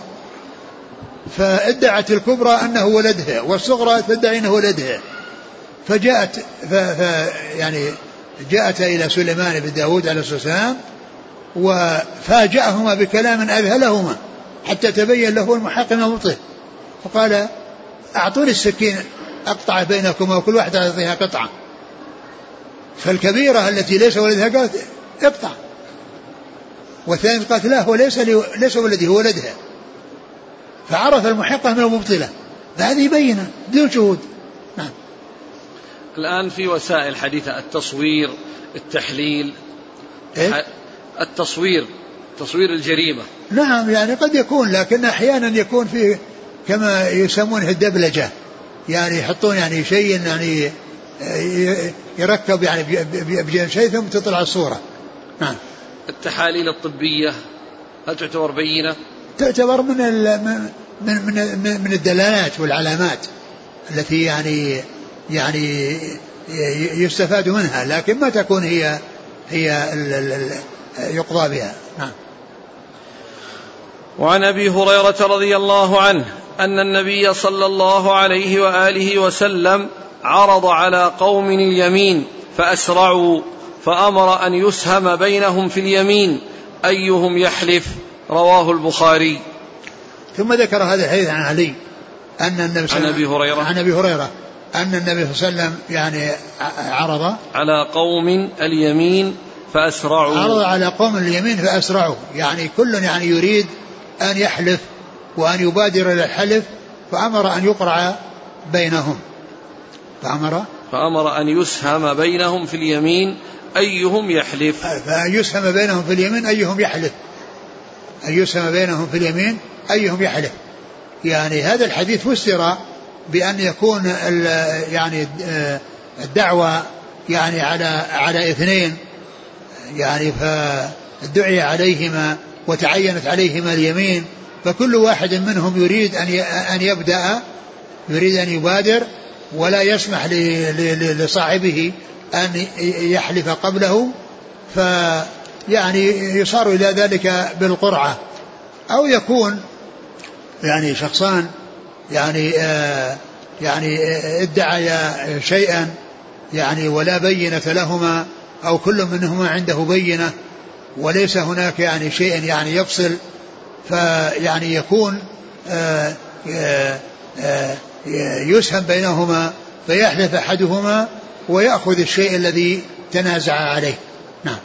فادعت الكبرى أنه ولدها والصغرى تدعي أنه ولدها، فجاءت يعني جاءت إلى سليمان بن داود عليه الصلاة والسلام وفاجأهما بكلام أذهلهما حتى تبين له المحق من المبطل، فقال أعطوني السكين أقطع بينكما وكل واحد يعطيها قطعة. فالكبيرة التي ليس ولدها قالت اقطع، والثانية قالت لا هو ليس ولدي هو ولدها، فعرف المحقة من المبطلة. هذه بينة بدون شهود. نعم. الآن في وسائل حديثة التصوير، التحليل، التصوير، تصوير الجريمة. نعم، يعني قد يكون، لكن أحيانا يكون فيه كما يسمونه الدبلجة، يعني يحطون يعني شيء يعني يركب يعني بجانب شيء ثم تطلع الصورة. نعم. التحاليل الطبية هل تعتبر بينة؟ تعتبر من الدلالات والعلامات التي يعني يستفاد منها، لكن ما تكون هي يقضى بها. نعم. وعن أبي هريرة رضي الله عنه أن النبي صلى الله عليه وآله وسلم عرض على قوم اليمين فأسرعوا، فأمر أن يسهم بينهم في اليمين أيهم يحلف. رواه البخاري. ثم ذكر هذا الحديث عن علي أن النبي عن أبي هريرة أن النبي صلى الله عليه وسلم يعني عرض على قوم اليمين فأسرعوا، عرض على قوم اليمين فأسرعوا، يعني كل يعني يريد أن يحلف وأن يبادر إلى الحلف، فأمر أن يقرع بينهم، فأمر أن يسهم بينهم في اليمين أيهم يحلف، فأن يسهم بينهم في اليمين أيهم يحلف، أن يسهم بينهم في اليمين أيهم يحلف. يعني هذا الحديث فسر بأن يكون يعني الدعوة يعني على اثنين، يعني فدعي عليهما وتعينت عليهما اليمين، فكل واحد منهم يريد أن يبدأ، يريد أن يبادر، ولا يسمح لصاحبه أن يحلف قبله، فيعني يصار إلى ذلك بالقرعة. أو يكون يعني شخصان يعني ادعيا شيئا يعني ولا بينة لهما، أو كل منهما عنده بينة وليس هناك يعني شيء يعني يفصل، فيعني يكون يسهم بينهما فيحلف أحدهما ويأخذ الشيء الذي تنازع عليه. نعم.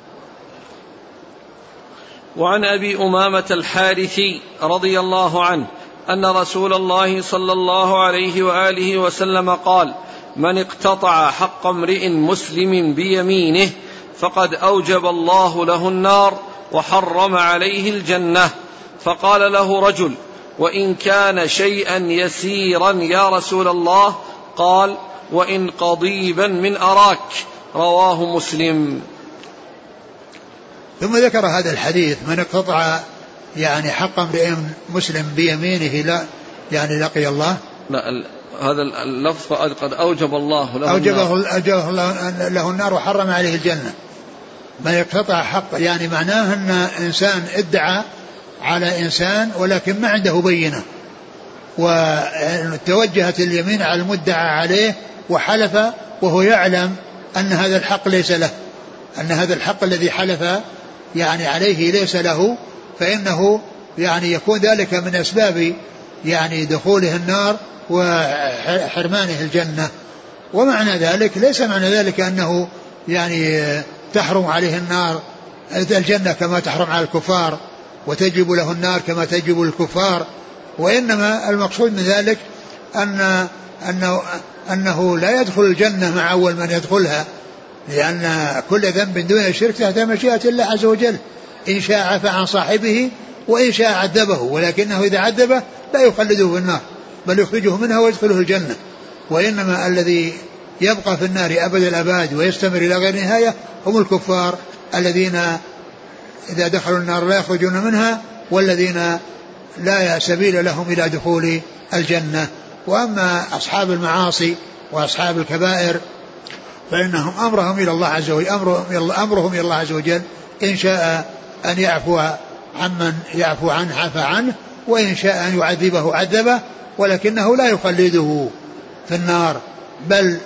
وعن أبي أمامة الحارثي رضي الله عنه أن رسول الله صلى الله عليه وآله وسلم قال: من اقتطع حق امرئ مسلم بيمينه فقد أوجب الله له النار وحرم عليه الجنة. فقال له رجل: وإن كان شيئا يسيرا يا رسول الله؟ قال: وإن قضيبا من أراك. رواه مسلم. ثم ذكر هذا الحديث: من اقتطع يعني حق امرئ مسلم بيمينه لا يعني لقي الله. لا، هذا اللفظ قد أوجب الله له أوجبه له النار وحرم عليه الجنة. من يقتطع حق يعني معناه أن إنسان ادعى على إنسان ولكن ما عنده بينة، وتوجهت اليمين على المدعى عليه وحلف وهو يعلم أن هذا الحق ليس له، أن هذا الحق الذي حلف يعني عليه ليس له، فإنه يعني يكون ذلك من أسباب يعني دخوله النار وحرمانه الجنة. ومعنى ذلك ليس معنى ذلك أنه يعني تحرم عليه النار الجنة كما تحرم على الكفار وتجب له النار كما تجب الكفار، وإنما المقصود من ذلك أنه لا يدخل الجنة مع أول من يدخلها، لأن كل ذنب دون الشرك تحت مشيئة الله عز وجل، إن شاء عفى عن صاحبه وإن شاء عذبه، ولكنه إذا عذبه لا يخلده في النار بل يخرجه منها ويدخله الجنة. وإنما الذي يبقى في النار أبد الأباد ويستمر إلى غير نهاية هم الكفار الذين إذا دخلوا النار لا يخرجون منها، والذين لا سبيل لهم إلى دخول الجنة. وأما أصحاب المعاصي وأصحاب الكبائر فإنهم أمرهم إلى الله عز وجل، أمرهم إلى الله عز وجل، إن شاء أن يعفو عمن يعفو عنه عفى عنه، وإن شاء أن يعذبه عذبه، ولكنه لا يخلده في النار بل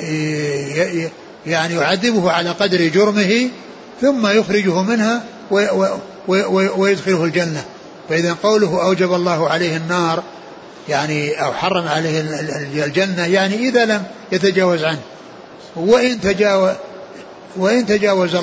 يعني يعذبه على قدر جرمه ثم يخرجه منها ويدخله الجنة. فإذا قوله أوجب الله عليه النار يعني أو حرم عليه الجنة يعني إذا لم يتجاوز عنه، وإن تجاوز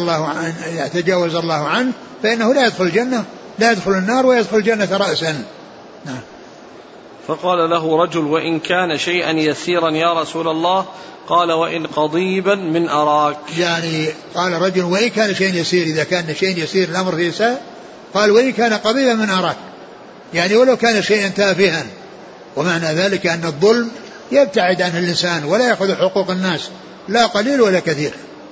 الله عنه فإنه لا يدخل الجنة، لا يدخل النار ويدخل الجنة رأسا. نعم. فقال له رجل: وإن كان شيئا يسيرا يا رسول الله؟ قال: وإن قضيبا من أراك. يعني قال رجل: وإن كان شيء يسير، إذا كان شيء يسير الأمر فيه سهل. قال: وإن كان قضيبا من أراك، يعني ولو كان شيئا تافها. ومعنى ذلك أن الظلم يبتعد عنه الإنسان ولا يأخذ حقوق الناس لا قليل ولا كثير.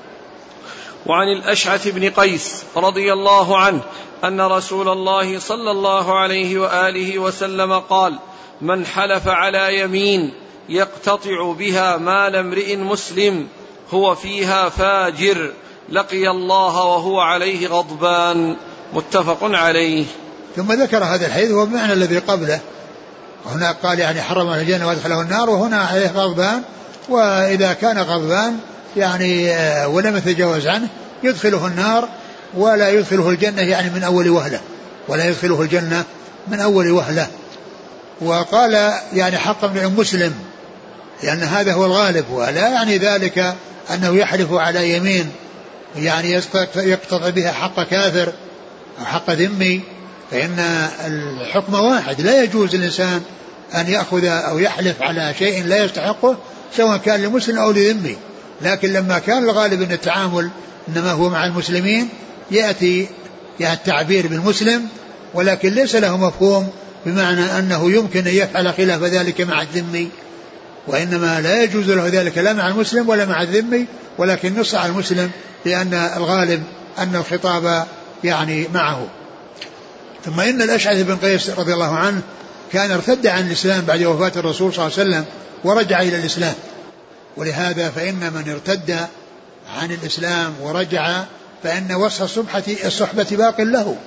وعن الأشعث بن قيس رضي الله عنه أن رسول الله صلى الله عليه وآله وسلم قال: من حلف على يمين يقتطع بها مال امرئ مسلم هو فيها فاجر لقي الله وهو عليه غضبان. متفق عليه. ثم ذكر هذا الحديث وبمعنى الذي قبله، وهنا قال يعني حرم على الجنة وادخله النار، وهنا عليه غضبان، وإذا كان غضبان يعني ولم يتجاوز عنه يدخله النار ولا يدخله الجنة يعني من أول وهلة، ولا يدخله الجنة من أول وهلة. وقال يعني حق امرئ مسلم لأن هذا هو الغالب، ولا يعني ذلك أنه يحلف على يمين يعني يقتطع بها حق كافر أو حق ذمي، فإن الحكم واحد، لا يجوز الإنسان أن يأخذ أو يحلف على شيء لا يستحقه سواء كان لمسلم أو لذمي. لكن لما كان الغالب أن التعامل إنما هو مع المسلمين يأتي التعبير بالمسلم، ولكن ليس له مفهوم بمعنى أنه يمكن أن يفعل خلاف ذلك مع الذمي، وإنما لا يجوز له ذلك لا مع المسلم ولا مع الذمي، ولكن نص على المسلم لأن الغالب أن الخطاب يعني معه. ثم إن الأشعث بن قيس رضي الله عنه كان ارتد عن الإسلام بعد وفاة الرسول صلى الله عليه وسلم ورجع إلى الإسلام، ولهذا فإن من ارتد عن الإسلام ورجع فإن وصف الصحبة باق له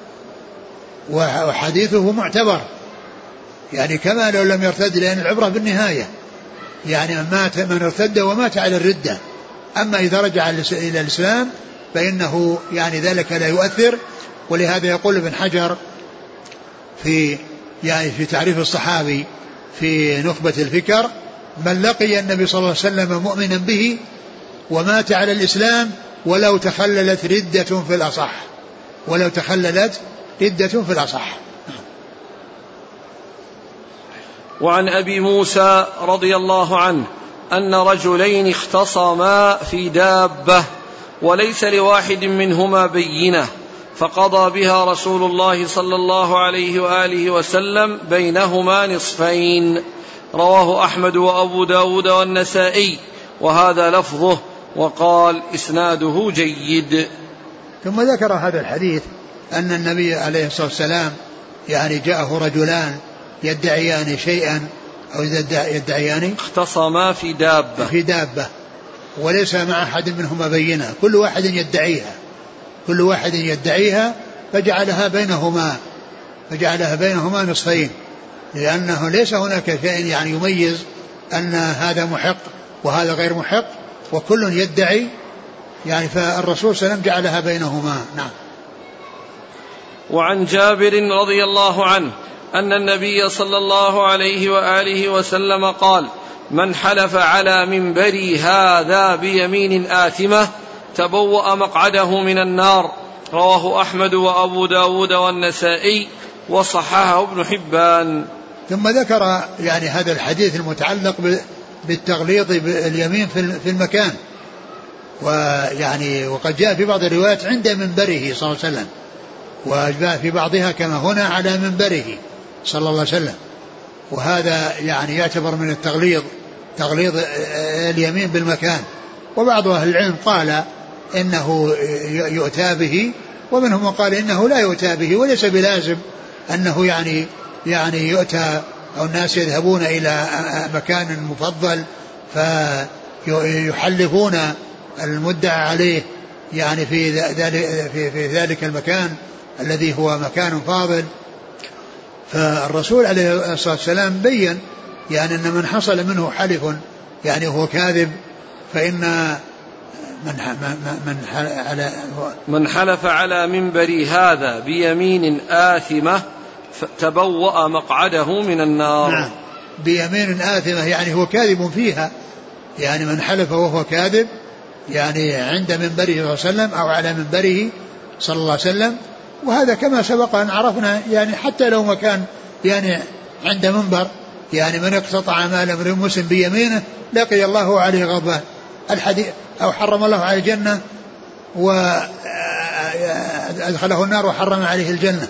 وحديثه معتبر، يعني كما لو لم يرتد، لأن العبرة بالنهاية، يعني من ارتد ومات على الردة. أما إذا رجع إلى الإسلام فإنه يعني ذلك لا يؤثر. ولهذا يقول ابن حجر في تعريف الصحابي في نخبة الفكر: من لقي النبي صلى الله عليه وسلم مؤمنا به ومات على الإسلام ولو تخللت ردة في الأصح، ولو تخللت ردة في الأصح. وعن أبي موسى رضي الله عنه أن رجلين اختصما في دابة وليس لواحد منهما بينة، فقضى بها رسول الله صلى الله عليه وآله وسلم بينهما نصفين. رواه أحمد وأبو داود والنسائي، وهذا لفظه، وقال إسناده جيد. ثم ذكر هذا الحديث أن النبي عليه الصلاة والسلام يعني جاءه رجلان يدعيان شيئا، أو يدعيان اختصما في دابة وليس مع أحد منهما بينة، كل واحد يدعيها فجعلها بينهما نصفين، لأنه ليس هناك شيء يعني يميز أن هذا محق وهذا غير محق، وكل يدعي، يعني فالرسول صلى الله عليه وسلم جعلها بينهما. نعم. وعن جابر رضي الله عنه أن النبي صلى الله عليه وآله وسلم قال: من حلف على منبري هذا بيمين آثمة تبوأ مقعده من النار. رواه أحمد وأبو داود والنسائي، وصححه ابن حبان. ثم ذكر يعني هذا الحديث المتعلق بالتغليظ باليمين في المكان، ويعني وقد جاء في بعض الروايات عند منبره صلى الله عليه وسلم، وجاء في بعضها كما هنا على منبره صلى الله عليه وسلم، وهذا يعني يعتبر من تغليظ اليمين بالمكان. وبعض أهل العلم قال إنه يؤتى به، ومنهم من قال إنه لا يؤتى به، وليس بلازم أنه يعني يؤتى، أو الناس يذهبون إلى مكان مفضل فيحلفون المدعى عليه يعني في ذلك المكان الذي هو مكان فاضل. فالرسول عليه الصلاة والسلام بين يعني أن من حصل منه حلف يعني هو كاذب، فإن من حلف على منبري هذا بيمين آثمة تبوأ مقعده من النار. نعم، بيمين آثمة يعني هو كاذب فيها، يعني من حلف وهو كاذب يعني عند منبره صلى الله عليه وسلم أو على منبره صلى الله عليه وسلم. وهذا كما سبق أن عرفنا، يعني حتى لو مكان يعني عند منبر، يعني من اقتطع مال امرئ مسلم بيمينه لقي الله عليه غضبان، الحديث، أو حرم الله عليه الجنة وأدخله النار وحرم عليه الجنة.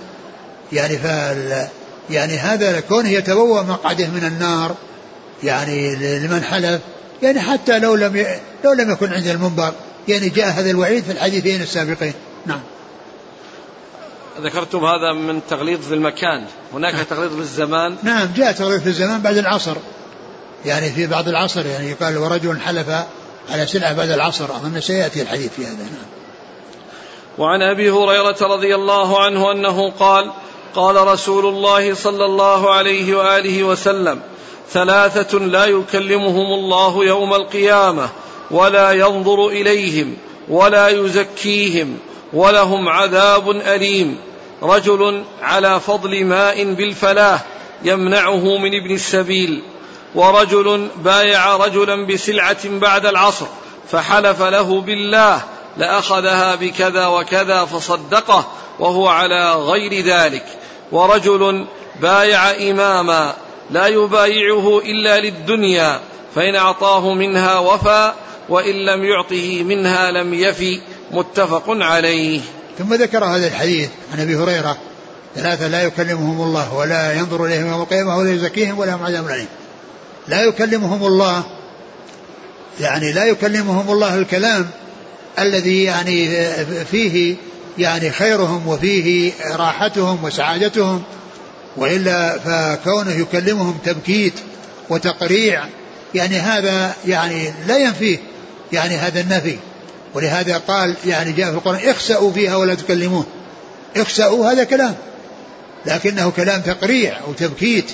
يعني هذا كونه يتبوأ مقعده من النار يعني لمن حلف، يعني حتى لو لم يكن عند المنبر، يعني جاء هذا الوعيد في الحديثين السابقين. نعم. ذكرتم هذا من تغليظ في المكان، هناك تغليظ في الزمان. نعم، جاء تغليظ في الزمان بعد العصر، يعني في بعض العصر يعني يقال ورجل حلف على سلعة بعد العصر، أظن سيأتي الحديث في هذا. نعم. وعن أبي هريرة رضي الله عنه أنه قال: قال رسول الله صلى الله عليه وآله وسلم: ثلاثة لا يكلمهم الله يوم القيامة ولا ينظر إليهم ولا يزكيهم ولهم عذاب أليم: رجل على فضل ماء بالفلاة يمنعه من ابن السبيل، ورجل بايع رجلا بسلعة بعد العصر فحلف له بالله لأخذها بكذا وكذا فصدقه وهو على غير ذلك، ورجل بايع إماما لا يبايعه إلا للدنيا فإن أعطاه منها وفى وإن لم يعطه منها لم يفي. متفق عليه. ثم ذكر هذا الحديث عن أبي هريرة: ثلاثة لا يكلمهم الله ولا ينظر إليهم يوم القيامة ولا يزكيهم ولهم عذاب أليم. لا يكلمهم الله، يعني لا يكلمهم الله الكلام الذي يعني فيه يعني خيرهم وفيه راحتهم وسعادتهم، وإلا فكونه يكلمهم تبكيت وتقريع يعني هذا يعني لا ينفيه يعني هذا النفي، ولهذا قال يعني جاء في القرآن اخسأوا فيها ولا تكلمون. اخسأوا هذا كلام، لكنه كلام تقريع أو تبكيت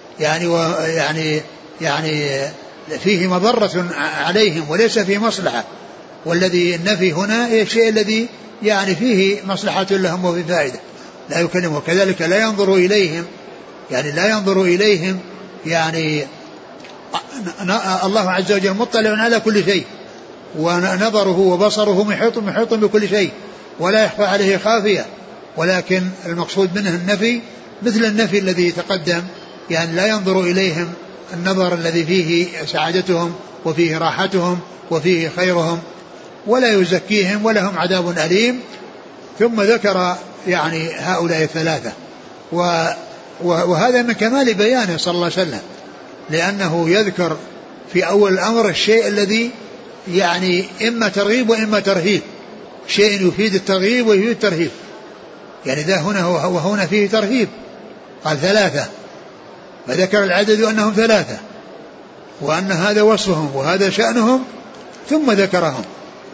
يعني فيه مضرة عليهم وليس فيه مصلحة. والذي النفي هنا الشيء الذي يعني فيه مصلحة لهم وفي فائدة، لا يكلمه. كذلك لا ينظر إليهم، يعني لا ينظر إليهم، يعني الله عز وجل مطلع على كل شيء، ونظره وبصره محيط بكل شيء ولا يخفى عليه خافية. ولكن المقصود منه النفي مثل النفي الذي تقدم، يعني لا ينظر إليهم النظر الذي فيه سعادتهم وفيه راحتهم وفيه خيرهم، ولا يزكيهم ولهم عذاب أليم. ثم ذكر يعني هؤلاء الثلاثة، وهذا من كمال بيانه صلى الله عليه وسلم، لأنه يذكر في أول الأمر الشيء الذي يعني إما ترغيب وإما ترهيب، شيء يفيد الترغيب ويفيد الترهيب. يعني ذا هنا فيه ترهيب، قال ثلاثة، فذكر العدد أنهم ثلاثة وأن هذا وصفهم وهذا شأنهم، ثم ذكرهم.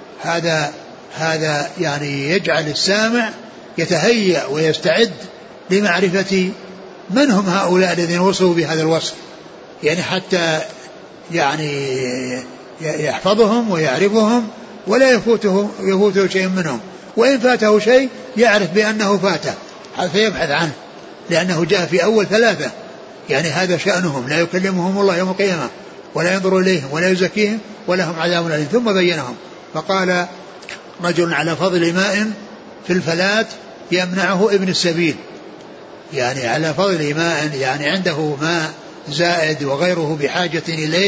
هذا يعني يجعل السامع يتهيأ ويستعد لمعرفة من هم هؤلاء الذين وصفوا بهذا الوصف، يعني حتى يعني يحفظهم ويعرفهم ولا يفوته شيء منهم، وإن فاته شيء يعرف بأنه فاته فيبحث عنه، لأنه جاء في أول ثلاثة، يعني هذا شأنهم، لا يكلمهم الله يوم القيامة ولا ينظر إليهم ولا يزكيهم ولهم عذاب أليم. ثم بينهم فقال رجل على فضل ماء في الفلاة يمنعه ابن السبيل، يعني على فضل ماء يعني عنده ماء زائد وغيره بحاجة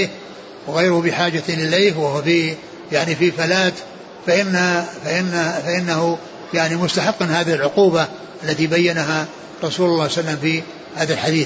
إليه وهو يعني في فلاة، فإنه يعني مستحق هذه العقوبة التي بينها رسول الله صلى الله عليه وسلم في هذا الحديث.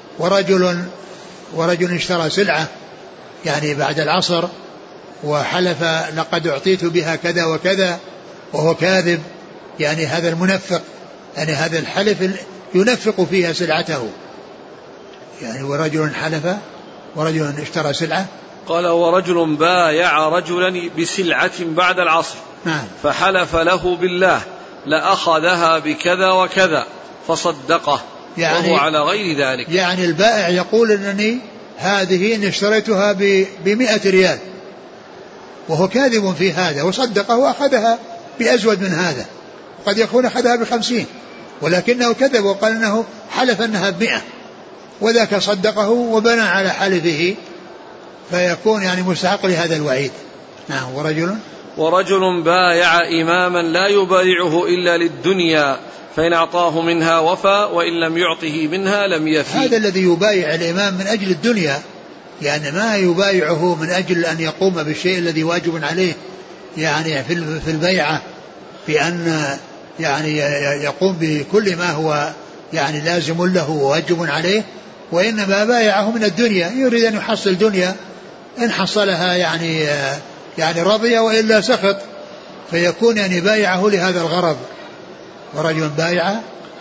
ورجل اشترى سلعة يعني بعد العصر وحلف لقد أعطيت بها كذا وكذا وهو كاذب، يعني هذا المنفق، يعني هذا الحلف ينفق فيها سلعته. يعني ورجل حلف ورجل اشترى سلعة، قال ورجل بايع رجلا بسلعة بعد العصر فحلف له بالله لأخذها بكذا وكذا فصدقه يعني وهو على غير ذلك. يعني البائع يقول أنني هذه إن اشتريتها ب100 ريال وهو كاذب في هذا، وصدقه وأخذها بأزود من هذا، قد يكون أخذها ب50 ولكنه كذب وقال أنه حلف أنها ب100 وذاك صدقه وبنى على حلفه، فيكون يعني مستحق لهذا الوعيد. نعم. ورجل بايع إماما لا يبايعه إلا للدنيا فإن أعطاه منها وفى وإن لم يعطه منها لم يفي. هذا الذي يبايع الإمام من أجل الدنيا، يعني ما يبايعه من أجل أن يقوم بالشيء الذي واجب عليه، يعني في البيعة بأن يعني يقوم بكل ما هو يعني لازم له وواجب عليه، وإنما بايعه من الدنيا، يريد أن يحصل دنيا، إن حصلها يعني رضي وإلا سخط، فيكون يعني بايعه لهذا الغرض. ورجل بايع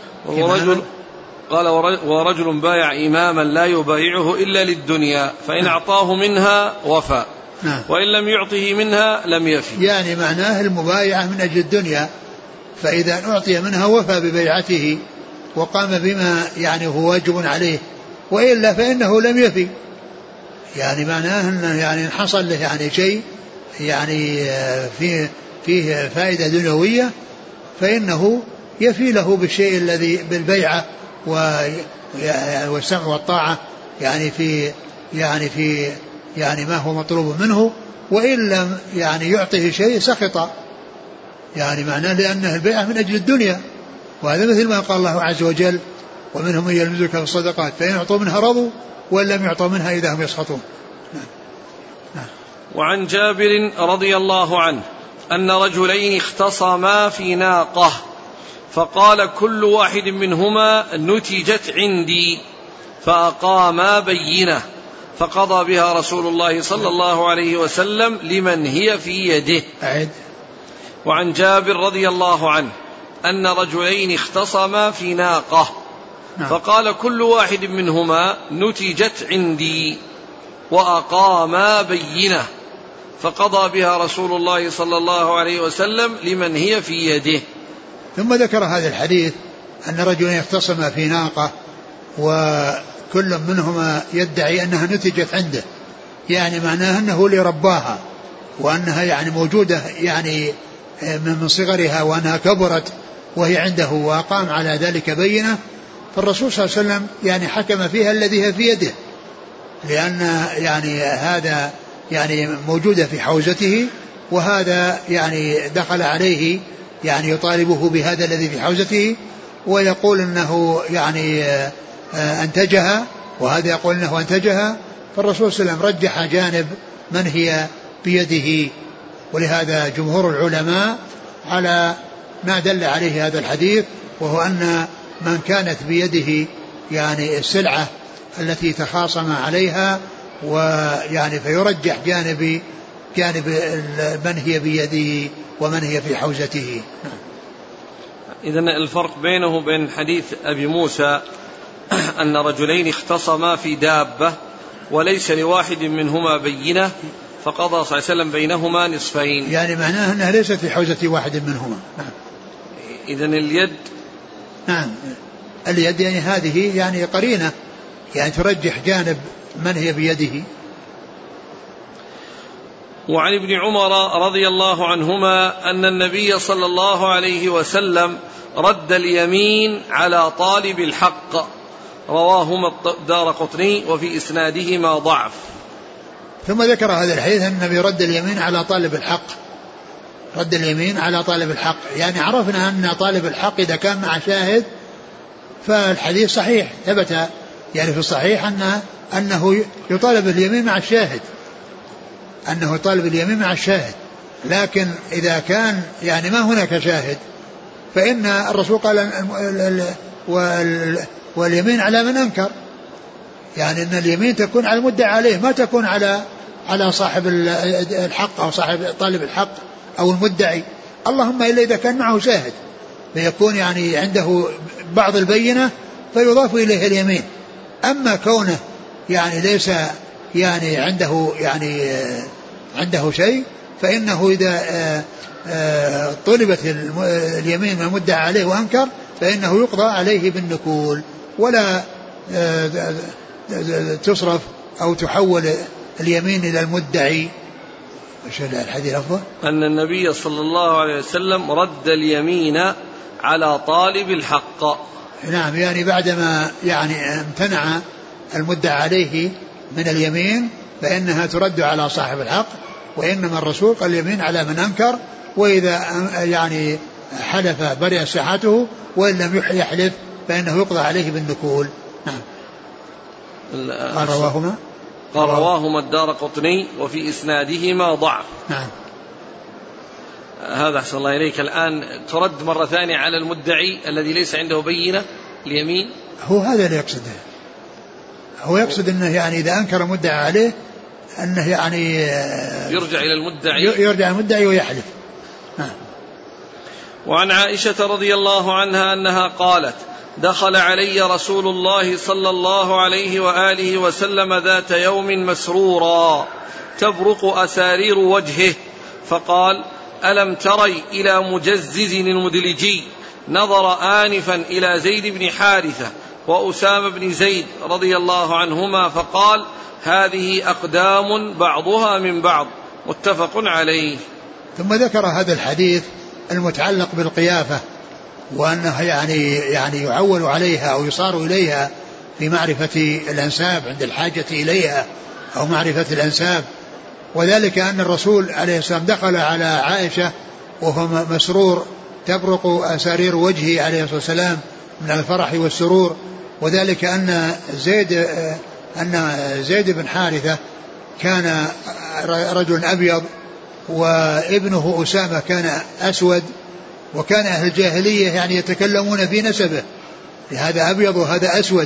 ورجل بايع إماما لا يبايعه إلا للدنيا فإن أعطاه منها وفى وإن لم يعطه منها لم يفي. يعني معناه المبايعة من أجل الدنيا، فإذا أعطي منها وفى ببيعته وقام بما يعني هو واجب عليه، وإلا فإنه لم يفي. يعني معناه أن يعني حصل له يعني شيء يعني فيه فائدة دنيوية، فإنه يفي له بالشيء الذي بالبيعة والسمع والطاعة، يعني في ما هو مطلوب منه، وإن لم يعني يعطيه شيء سخط، يعني معناه لأنه البيعة من أجل الدنيا. وهذا مثل ما قال الله عز وجل ومنهم من يلمزك في الصدقات فإن يعطوا منها رضوا وإن لم يعطوا منها إذا هم يسخطون. وعن جابر رضي الله عنه أن رجلين اختصما في ناقة فقال كل واحد منهما نتجت عندي فأقاما بينة فقضى بها رسول الله صلى الله عليه وسلم لمن هي في يده. وعن جابر رضي الله عنه أن رجلين اختصما في ناقة فقال كل واحد منهما نتجت عندي وأقاما بينة فقضى بها رسول الله صلى الله عليه وسلم لمن هي في يده. ثم ذكر هذا الحديث أن رجلين اختصما في ناقة وكل منهما يدعي أنها نتجت عنده، يعني معناه أنه اللي رباها وأنها يعني موجودة يعني من صغرها وأنها كبرت وهي عنده، وقام على ذلك بينة. فالرسول صلى الله عليه وسلم يعني حكم فيها الذي هي في يده، لأن يعني هذا يعني موجودة في حوزته، وهذا يعني دخل عليه يعني يطالبه بهذا الذي في حوزته ويقول أنه يعني أنتجها، وهذا يقول أنه أنتجها. فالرسول صلى الله عليه وسلم رجح جانب من هي بيده، ولهذا جمهور العلماء على ما دل عليه هذا الحديث، وهو أن من كانت بيده يعني السلعة التي تخاصم عليها ويعني فيرجح جانب من هي بيده ومن هي في حوزته. إذن الفرق بينه وبين حديث أبي موسى أن رجلين اختصما في دابة وليس لواحد منهما بينة فقضى صلى الله عليه وسلم بينهما نصفين، يعني معناه أنها ليست في حوزة واحد منهما. إذن اليد اليد يعني هذه يعني قرينة يعني ترجح جانب من هي بيده. وعن ابن عمر رضي الله عنهما أن النبي صلى الله عليه وسلم رد اليمين على طالب الحق، رواهما الدارقطني وفي إسنادهما ضعف. ثم ذكر هذا الحديث أن النبي رد اليمين على طالب الحق، رد اليمين على طالب الحق، يعني عرفنا أن طالب الحق إذا كان مع شاهد فالحديث صحيح، ثبت يعني في الصحيح أنه يطالب اليمين مع الشاهد، أنه طالب اليمين مع الشاهد. لكن إذا كان يعني ما هناك شاهد فإن الرسول قال واليمين على من أنكر، يعني أن اليمين تكون على المدعى عليه، ما تكون على صاحب الحق أو صاحب طالب الحق أو المدعي، اللهم إلا إذا كان معه شاهد فيكون يعني عنده بعض البينة فيضاف إليه اليمين. أما كونه يعني ليس يعني عنده شيء فإنه إذا طلبت اليمين من المدعى عليه وأنكر فإنه يقضى عليه بالنكول، ولا تصرف أو تحول اليمين إلى المدعي. الحديث أفضل أن النبي صلى الله عليه وسلم رد اليمين على طالب الحق. نعم، يعني بعدما يعني امتنع المدعى عليه من اليمين فإنها ترد على صاحب الحق، وإنما الرسول قال اليمين على من أنكر، وإذا يعني حلف برئ صحته وإن لم يحلف فإنه يقضى عليه بالنكول. نعم. قال رواهما الدارقطني وفي إسنادهما ضعف. نعم. هذا أحسن الله إليك. الآن ترد مرة ثانية على المدعي الذي ليس عنده بينة اليمين. هو هذا اللي يقصده، هو يقصد أنه يعني إذا أنكر المدعى عليه أنه يعني يرجع إلى المدعي ويحلف. وعن عائشة رضي الله عنها أنها قالت: دخل علي رسول الله صلى الله عليه وآله وسلم ذات يوم مسرورا تبرق أسارير وجهه فقال: ألم تري إلى مجزز المدلجي؟ نظر آنفا إلى زيد بن حارثة وأسامة بن زيد رضي الله عنهما فقال: هذه أقدام بعضها من بعض. متفق عليه. ثم ذكر هذا الحديث المتعلق بالقيافة، وأنه يعني يعول عليها أو يصار إليها في معرفة الأنساب عند الحاجة إليها أو معرفة الأنساب. وذلك أن الرسول عليه السلام دخل على عائشة وهو مسرور تبرق أسارير وجهه عليه الصلاة والسلام من الفرح والسرور، وذلك أن زيد بن حارثة كان رجل أبيض وابنه أسامة كان أسود، وكان أهل الجاهلية يعني يتكلمون في نسبه، هذا أبيض وهذا أسود،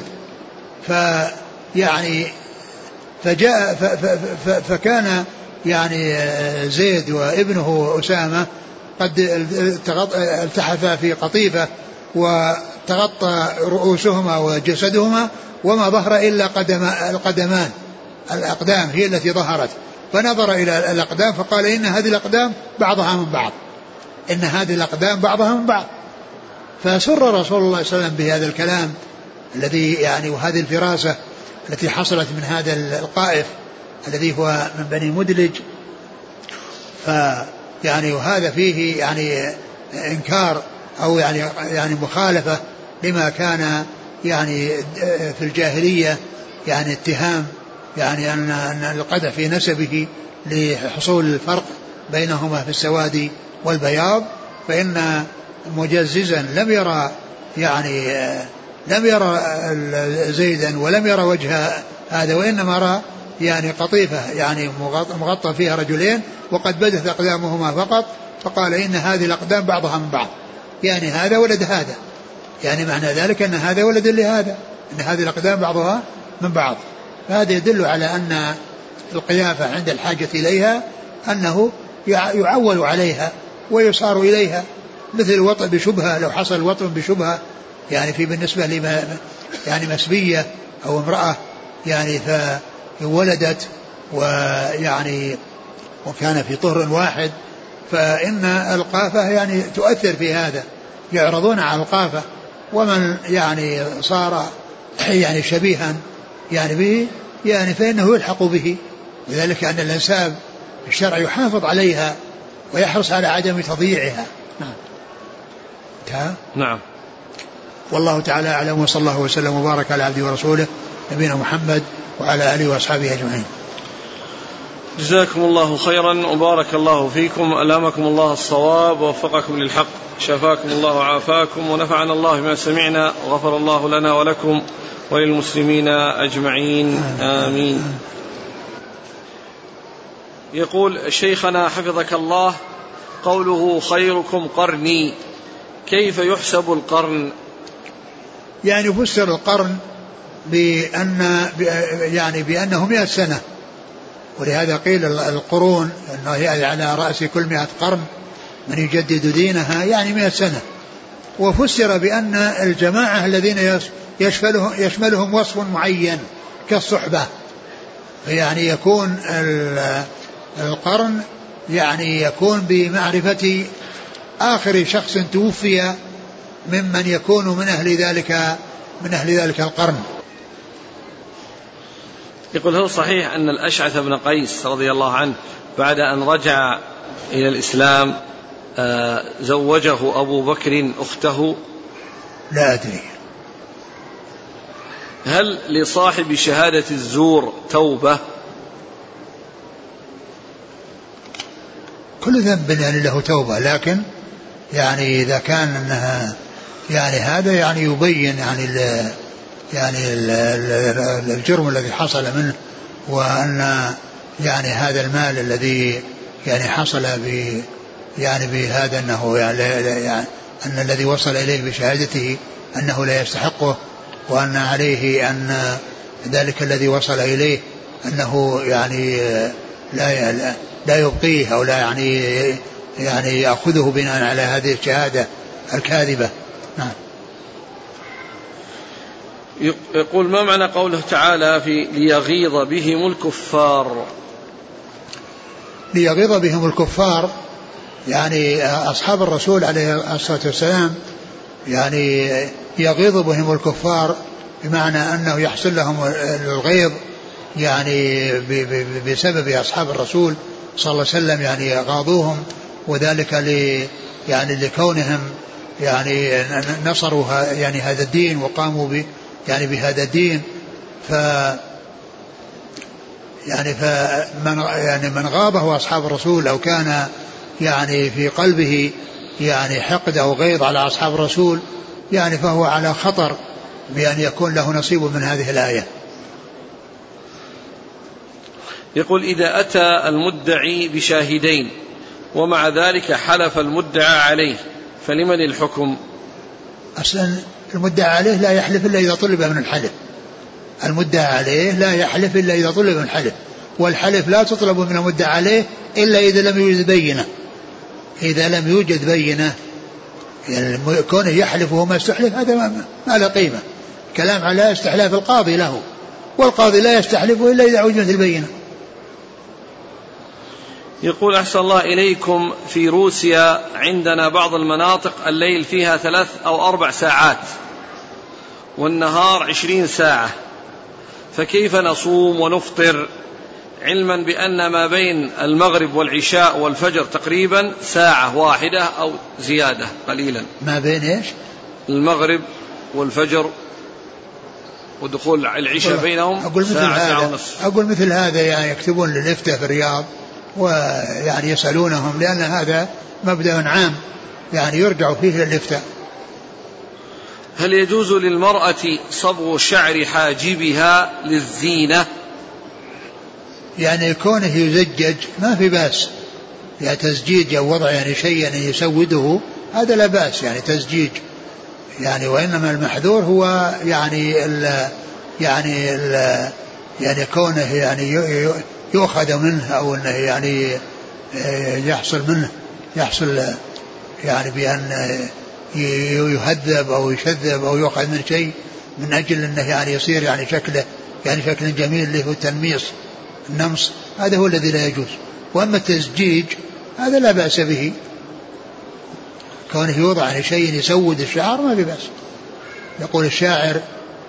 فكان يعني زيد وابنه أسامة قد التحفا في قطيفة وتغطى رؤوسهما وجسدهما وما ظهر إلا القدمان، الأقدام هي التي ظهرت، فنظر إلى الأقدام فقال إن هذه الأقدام بعضها من بعض، إن هذه الأقدام بعضها من بعض. فسر رسول الله صلى الله عليه وسلم بهذا الكلام الذي يعني وهذه الفراسة التي حصلت من هذا القائف الذي هو من بني مدلج. فيعني وهذا فيه يعني إنكار أو يعني مخالفة لما كان يعني في الجاهلية، يعني اتهام يعني أن القدح في نسبه لحصول الفرق بينهما في السواد والبياض. فإن مجززا لم يرى زيدا ولم يرى وجه هذا، وإنما رأى يعني قطيفة يعني مغطى فيها رجلين وقد بدت أقدامهما فقط، فقال إن هذه الأقدام بعضها من بعض، يعني هذا ولد هذا، يعني معنى ذلك أن هذا ولد لهذا، أن هذه الأقدام بعضها من بعض. فهذا يدل على أن القيافة عند الحاجة إليها أنه يعول عليها ويصار إليها، مثل الوطء بشبهة، لو حصل الوطء بشبهة يعني في بالنسبة يعني مسبية أو امرأة يعني فولدت ويعني وكان في طهر واحد، فإن القافة يعني تؤثر في هذا، يعرضون على القافة، ومن يعني صار يعني شبيها يعني به يعني فإنه يلحق به، لذلك أن الأنساب الشرع يحافظ عليها ويحرص على عدم تضييعها. نعم. والله تعالى أعلم، وصلى الله وسلم وبارك على عبده ورسوله نبينا محمد وعلى آله وأصحابه أجمعين. جزاكم الله خيرا وبارك الله فيكم، ألهمكم الله الصواب ووفقكم للحق، شفاكم الله وعافاكم، ونفعنا الله بما سمعنا، وغفر الله لنا ولكم وللمسلمين أجمعين، آمين. يقول شيخنا حفظك الله، قوله خيركم قرني، كيف يحسب القرن؟ يعني فسر القرن بأنه 100 سنة، ولهذا قيل القرون أنه يعني على رأس كل 100 قرن من يجدد دينها، يعني 100 سنة. وفسر بأن الجماعة الذين يشملهم وصف معين كالصحبة، يعني يكون القرن يعني يكون بمعرفة آخر شخص توفي ممن يكون من أهل ذلك القرن. يقول هل صحيح أن الأشعث بن قيس رضي الله عنه بعد أن رجع إلى الإسلام زوجه أبو بكر أخته؟ لا أدري. هل لصاحب شهادة الزور توبة؟ كل ذنب يعني له توبة، لكن يعني إذا كان أنها يعني هذا يعني يبين يعني الجرم الذي حصل منه، وأن يعني هذا المال الذي يعني حصل يعني بهذا أنه يعني أن الذي وصل إليه بشهادته أنه لا يستحقه، وأن عليه أن ذلك الذي وصل إليه أنه يعني لا يبقيه أو لا يعني يأخذه بناء على هذه الشهادة الكاذبة. نعم. يقول ما معنى قوله تعالى في ليغيظ بهم الكفار؟ ليغيظ بهم الكفار يعني أصحاب الرسول عليه الصلاة والسلام، يعني يغيظ بهم الكفار بمعنى أنه يحصل لهم الغيظ يعني بسبب أصحاب الرسول صلى الله عليه وسلم، يعني غاضوهم، وذلك يعني لكونهم يعني نصروا يعني هذا الدين وقاموا يعني بهذا الدين. يعني من غابه أصحاب الرسول أو كان يعني في قلبه يعني حقد أو غيظ على أصحاب الرسول، يعني فهو على خطر بأن يكون له نصيب من هذه الآية. يقول إذا أتى المدعي بشاهدين ومع ذلك حلف المدعى عليه فلمن الحكم؟ أصلا المدعى عليه لا يحلف إلا إذا طلب من الحلف، المدعى عليه لا يحلف إلا إذا طلب من الحلف، والحلف لا تطلب من المدعى عليه إلا إذا لم يوجد بينة. إذا لم يوجد بينة يعني كونه يحلف وهو ما استحلف هذا ما له قيمة، كلام على استحلاف القاضي له، والقاضي لا يستحلف إلا إذا وجدت البينة. يقول أحسن الله إليكم، في روسيا عندنا بعض المناطق الليل فيها 3 أو 4 ساعات والنهار 20 ساعة، فكيف نصوم ونفطر علما بأن ما بين المغرب والعشاء والفجر تقريبا ساعة واحدة أو زيادة قليلا؟ ما بين إيش؟ المغرب والفجر ودخول العشاء بينهم ساعة ونصف. أقول مثل هذا يعني يكتبون للإفتاء في الرياض ويعني يسألونهم، لأن هذا مبدأ عام يعني يرجع فيه للإفتاء. هل يجوز للمرأة صبغ شعر حاجبها للزينة؟ يعني كونه يزجج ما في بأس، يعني تزجيج أو وضع يعني شيئا يسوده هذا لا بأس، يعني تزجيج يعني، وإنما المحذور هو يعني كونه يعني يؤخذ منه أو أنه يعني يحصل يعني بأن يهذب أو يشذب أو يؤخذ من شيء من أجل أنه يعني يصير يعني شكله يعني شكل جميل اللي هو التنميص النمص، هذا هو الذي لا يجوز. وأما التزجيج هذا لا بأس به، كونه يوضع يعني شيء يسود الشعر ما في بأس. يقول الشاعر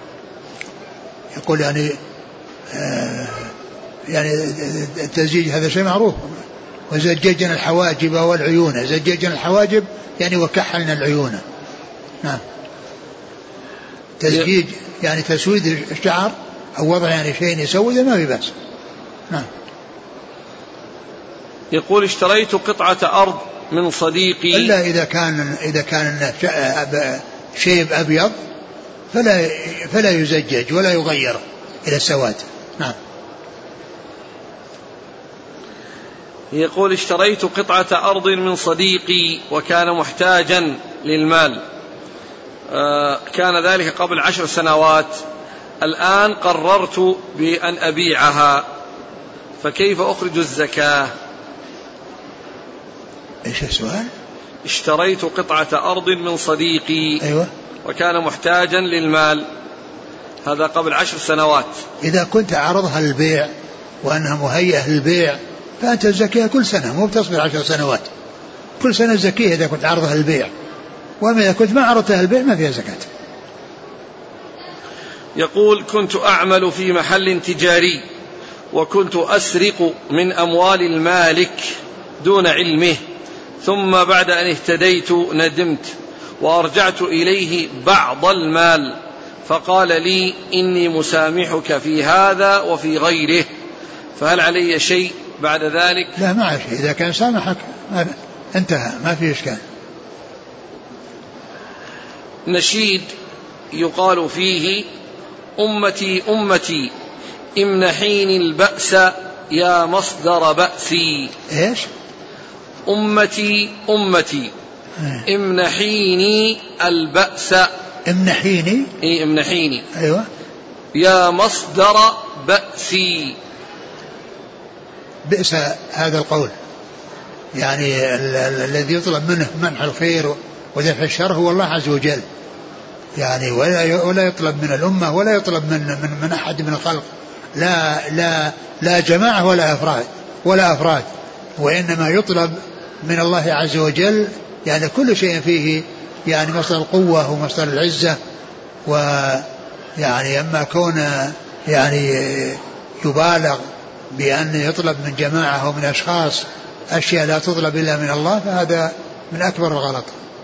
يقول يعني يعني التزجيج هذا شيء معروف، وزججنا الحواجب والعيون، زججنا الحواجب يعني وكحلنا العيون. نعم، تزجيج يعني تسويد الشعر أو وضع يعني شيء يسوده ما في بأس. نعم. يقول اشتريت قطعة أرض من صديقي، إلا إذا كان شيء أبيض فلا يزجج ولا يغير إلى السواد. نعم. يقول اشتريت قطعة أرض من صديقي وكان محتاجا للمال، كان ذلك قبل 10 سنوات، الآن قررت بأن أبيعها، فكيف أخرج الزكاة؟ إيش السؤال؟ اشتريت قطعة أرض من صديقي أيوة. وكان محتاجا للمال، هذا قبل 10 سنوات. إذا كنت عرضها للبيع وأنها مهيئة للبيع فأنت الزكاة كل سنة، مو بتصبر 10 سنوات، كل سنة زكية إذا كنت عرضها للبيع، وأما إذا كنت ما عرضتها للبيع ما فيها زكاة. يقول كنت أعمل في محل تجاري وكنت أسرق من أموال المالك دون علمه، ثم بعد أن اهتديت ندمت وأرجعت إليه بعض المال، فقال لي إني مسامحك في هذا وفي غيره، فهل علي شيء بعد ذلك؟ لا، ما علي شيء، إذا كان سامحك انتهى، ما في إشكال. نشيد يقال فيه أمتي أمتي امنحيني البأس يا مصدر بأسي. إيش؟ أمتي أمتي امنحيني البأس. امنحيني؟ إيه امنحيني. أيوة. يا مصدر بأسي. بئس هذا القول، يعني الذي يطلب منه منح الخير ودفع الشر هو الله عز وجل، يعني ولا يطلب من الأمة ولا يطلب من أحد من الخلق، لا جماعة ولا أفراد، وإنما يطلب من الله عز وجل يعني كل شيء فيه يعني مصدر القوة ومصدر العزة. ويعني أما كون يعني يبالغ بأن يطلب من جماعة أو من أشخاص أشياء لا تطلب إلا من الله فهذا من أكبر الغلط.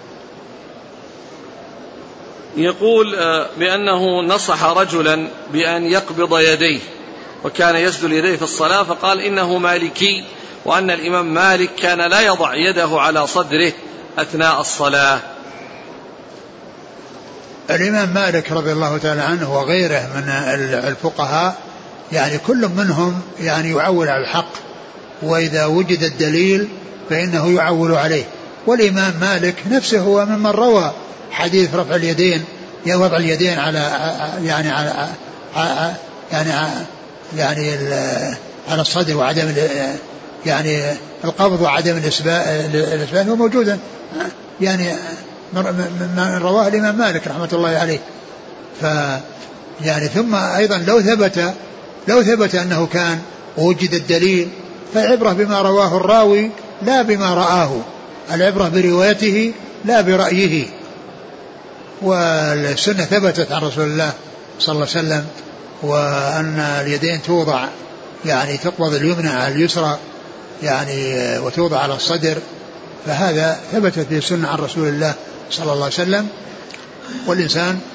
يقول بأنه نصح رجلا بأن يقبض يديه وكان يسدل يديه في الصلاة، فقال إنه مالكي وأن الإمام مالك كان لا يضع يده على صدره أثناء الصلاة. الإمام مالك رضي الله تعالى عنه وغيره من الفقهاء يعني كل منهم يعني يعول على الحق، وإذا وجد الدليل فإنه يعول عليه. والإمام مالك نفسه هو ممن روى حديث رفع اليدين، وضع اليدين على الصدر وعدم يعني القبض وعدم الإسبال هو موجودا يعني من رواه الإمام مالك رحمة الله عليه. يعني ثم أيضا لو ثبت أنه كان ووجد الدليل فالعبرة بما رواه الراوي لا بما رآه، العبرة بروايته لا برأيه. والسنة ثبتت عن رسول الله صلى الله عليه وسلم، وأن اليدين توضع يعني تقبض اليمنى على اليسرى يعني وتوضع على الصدر، فهذا ثبتت به السنة عن رسول الله صلى الله عليه وسلم. والإنسان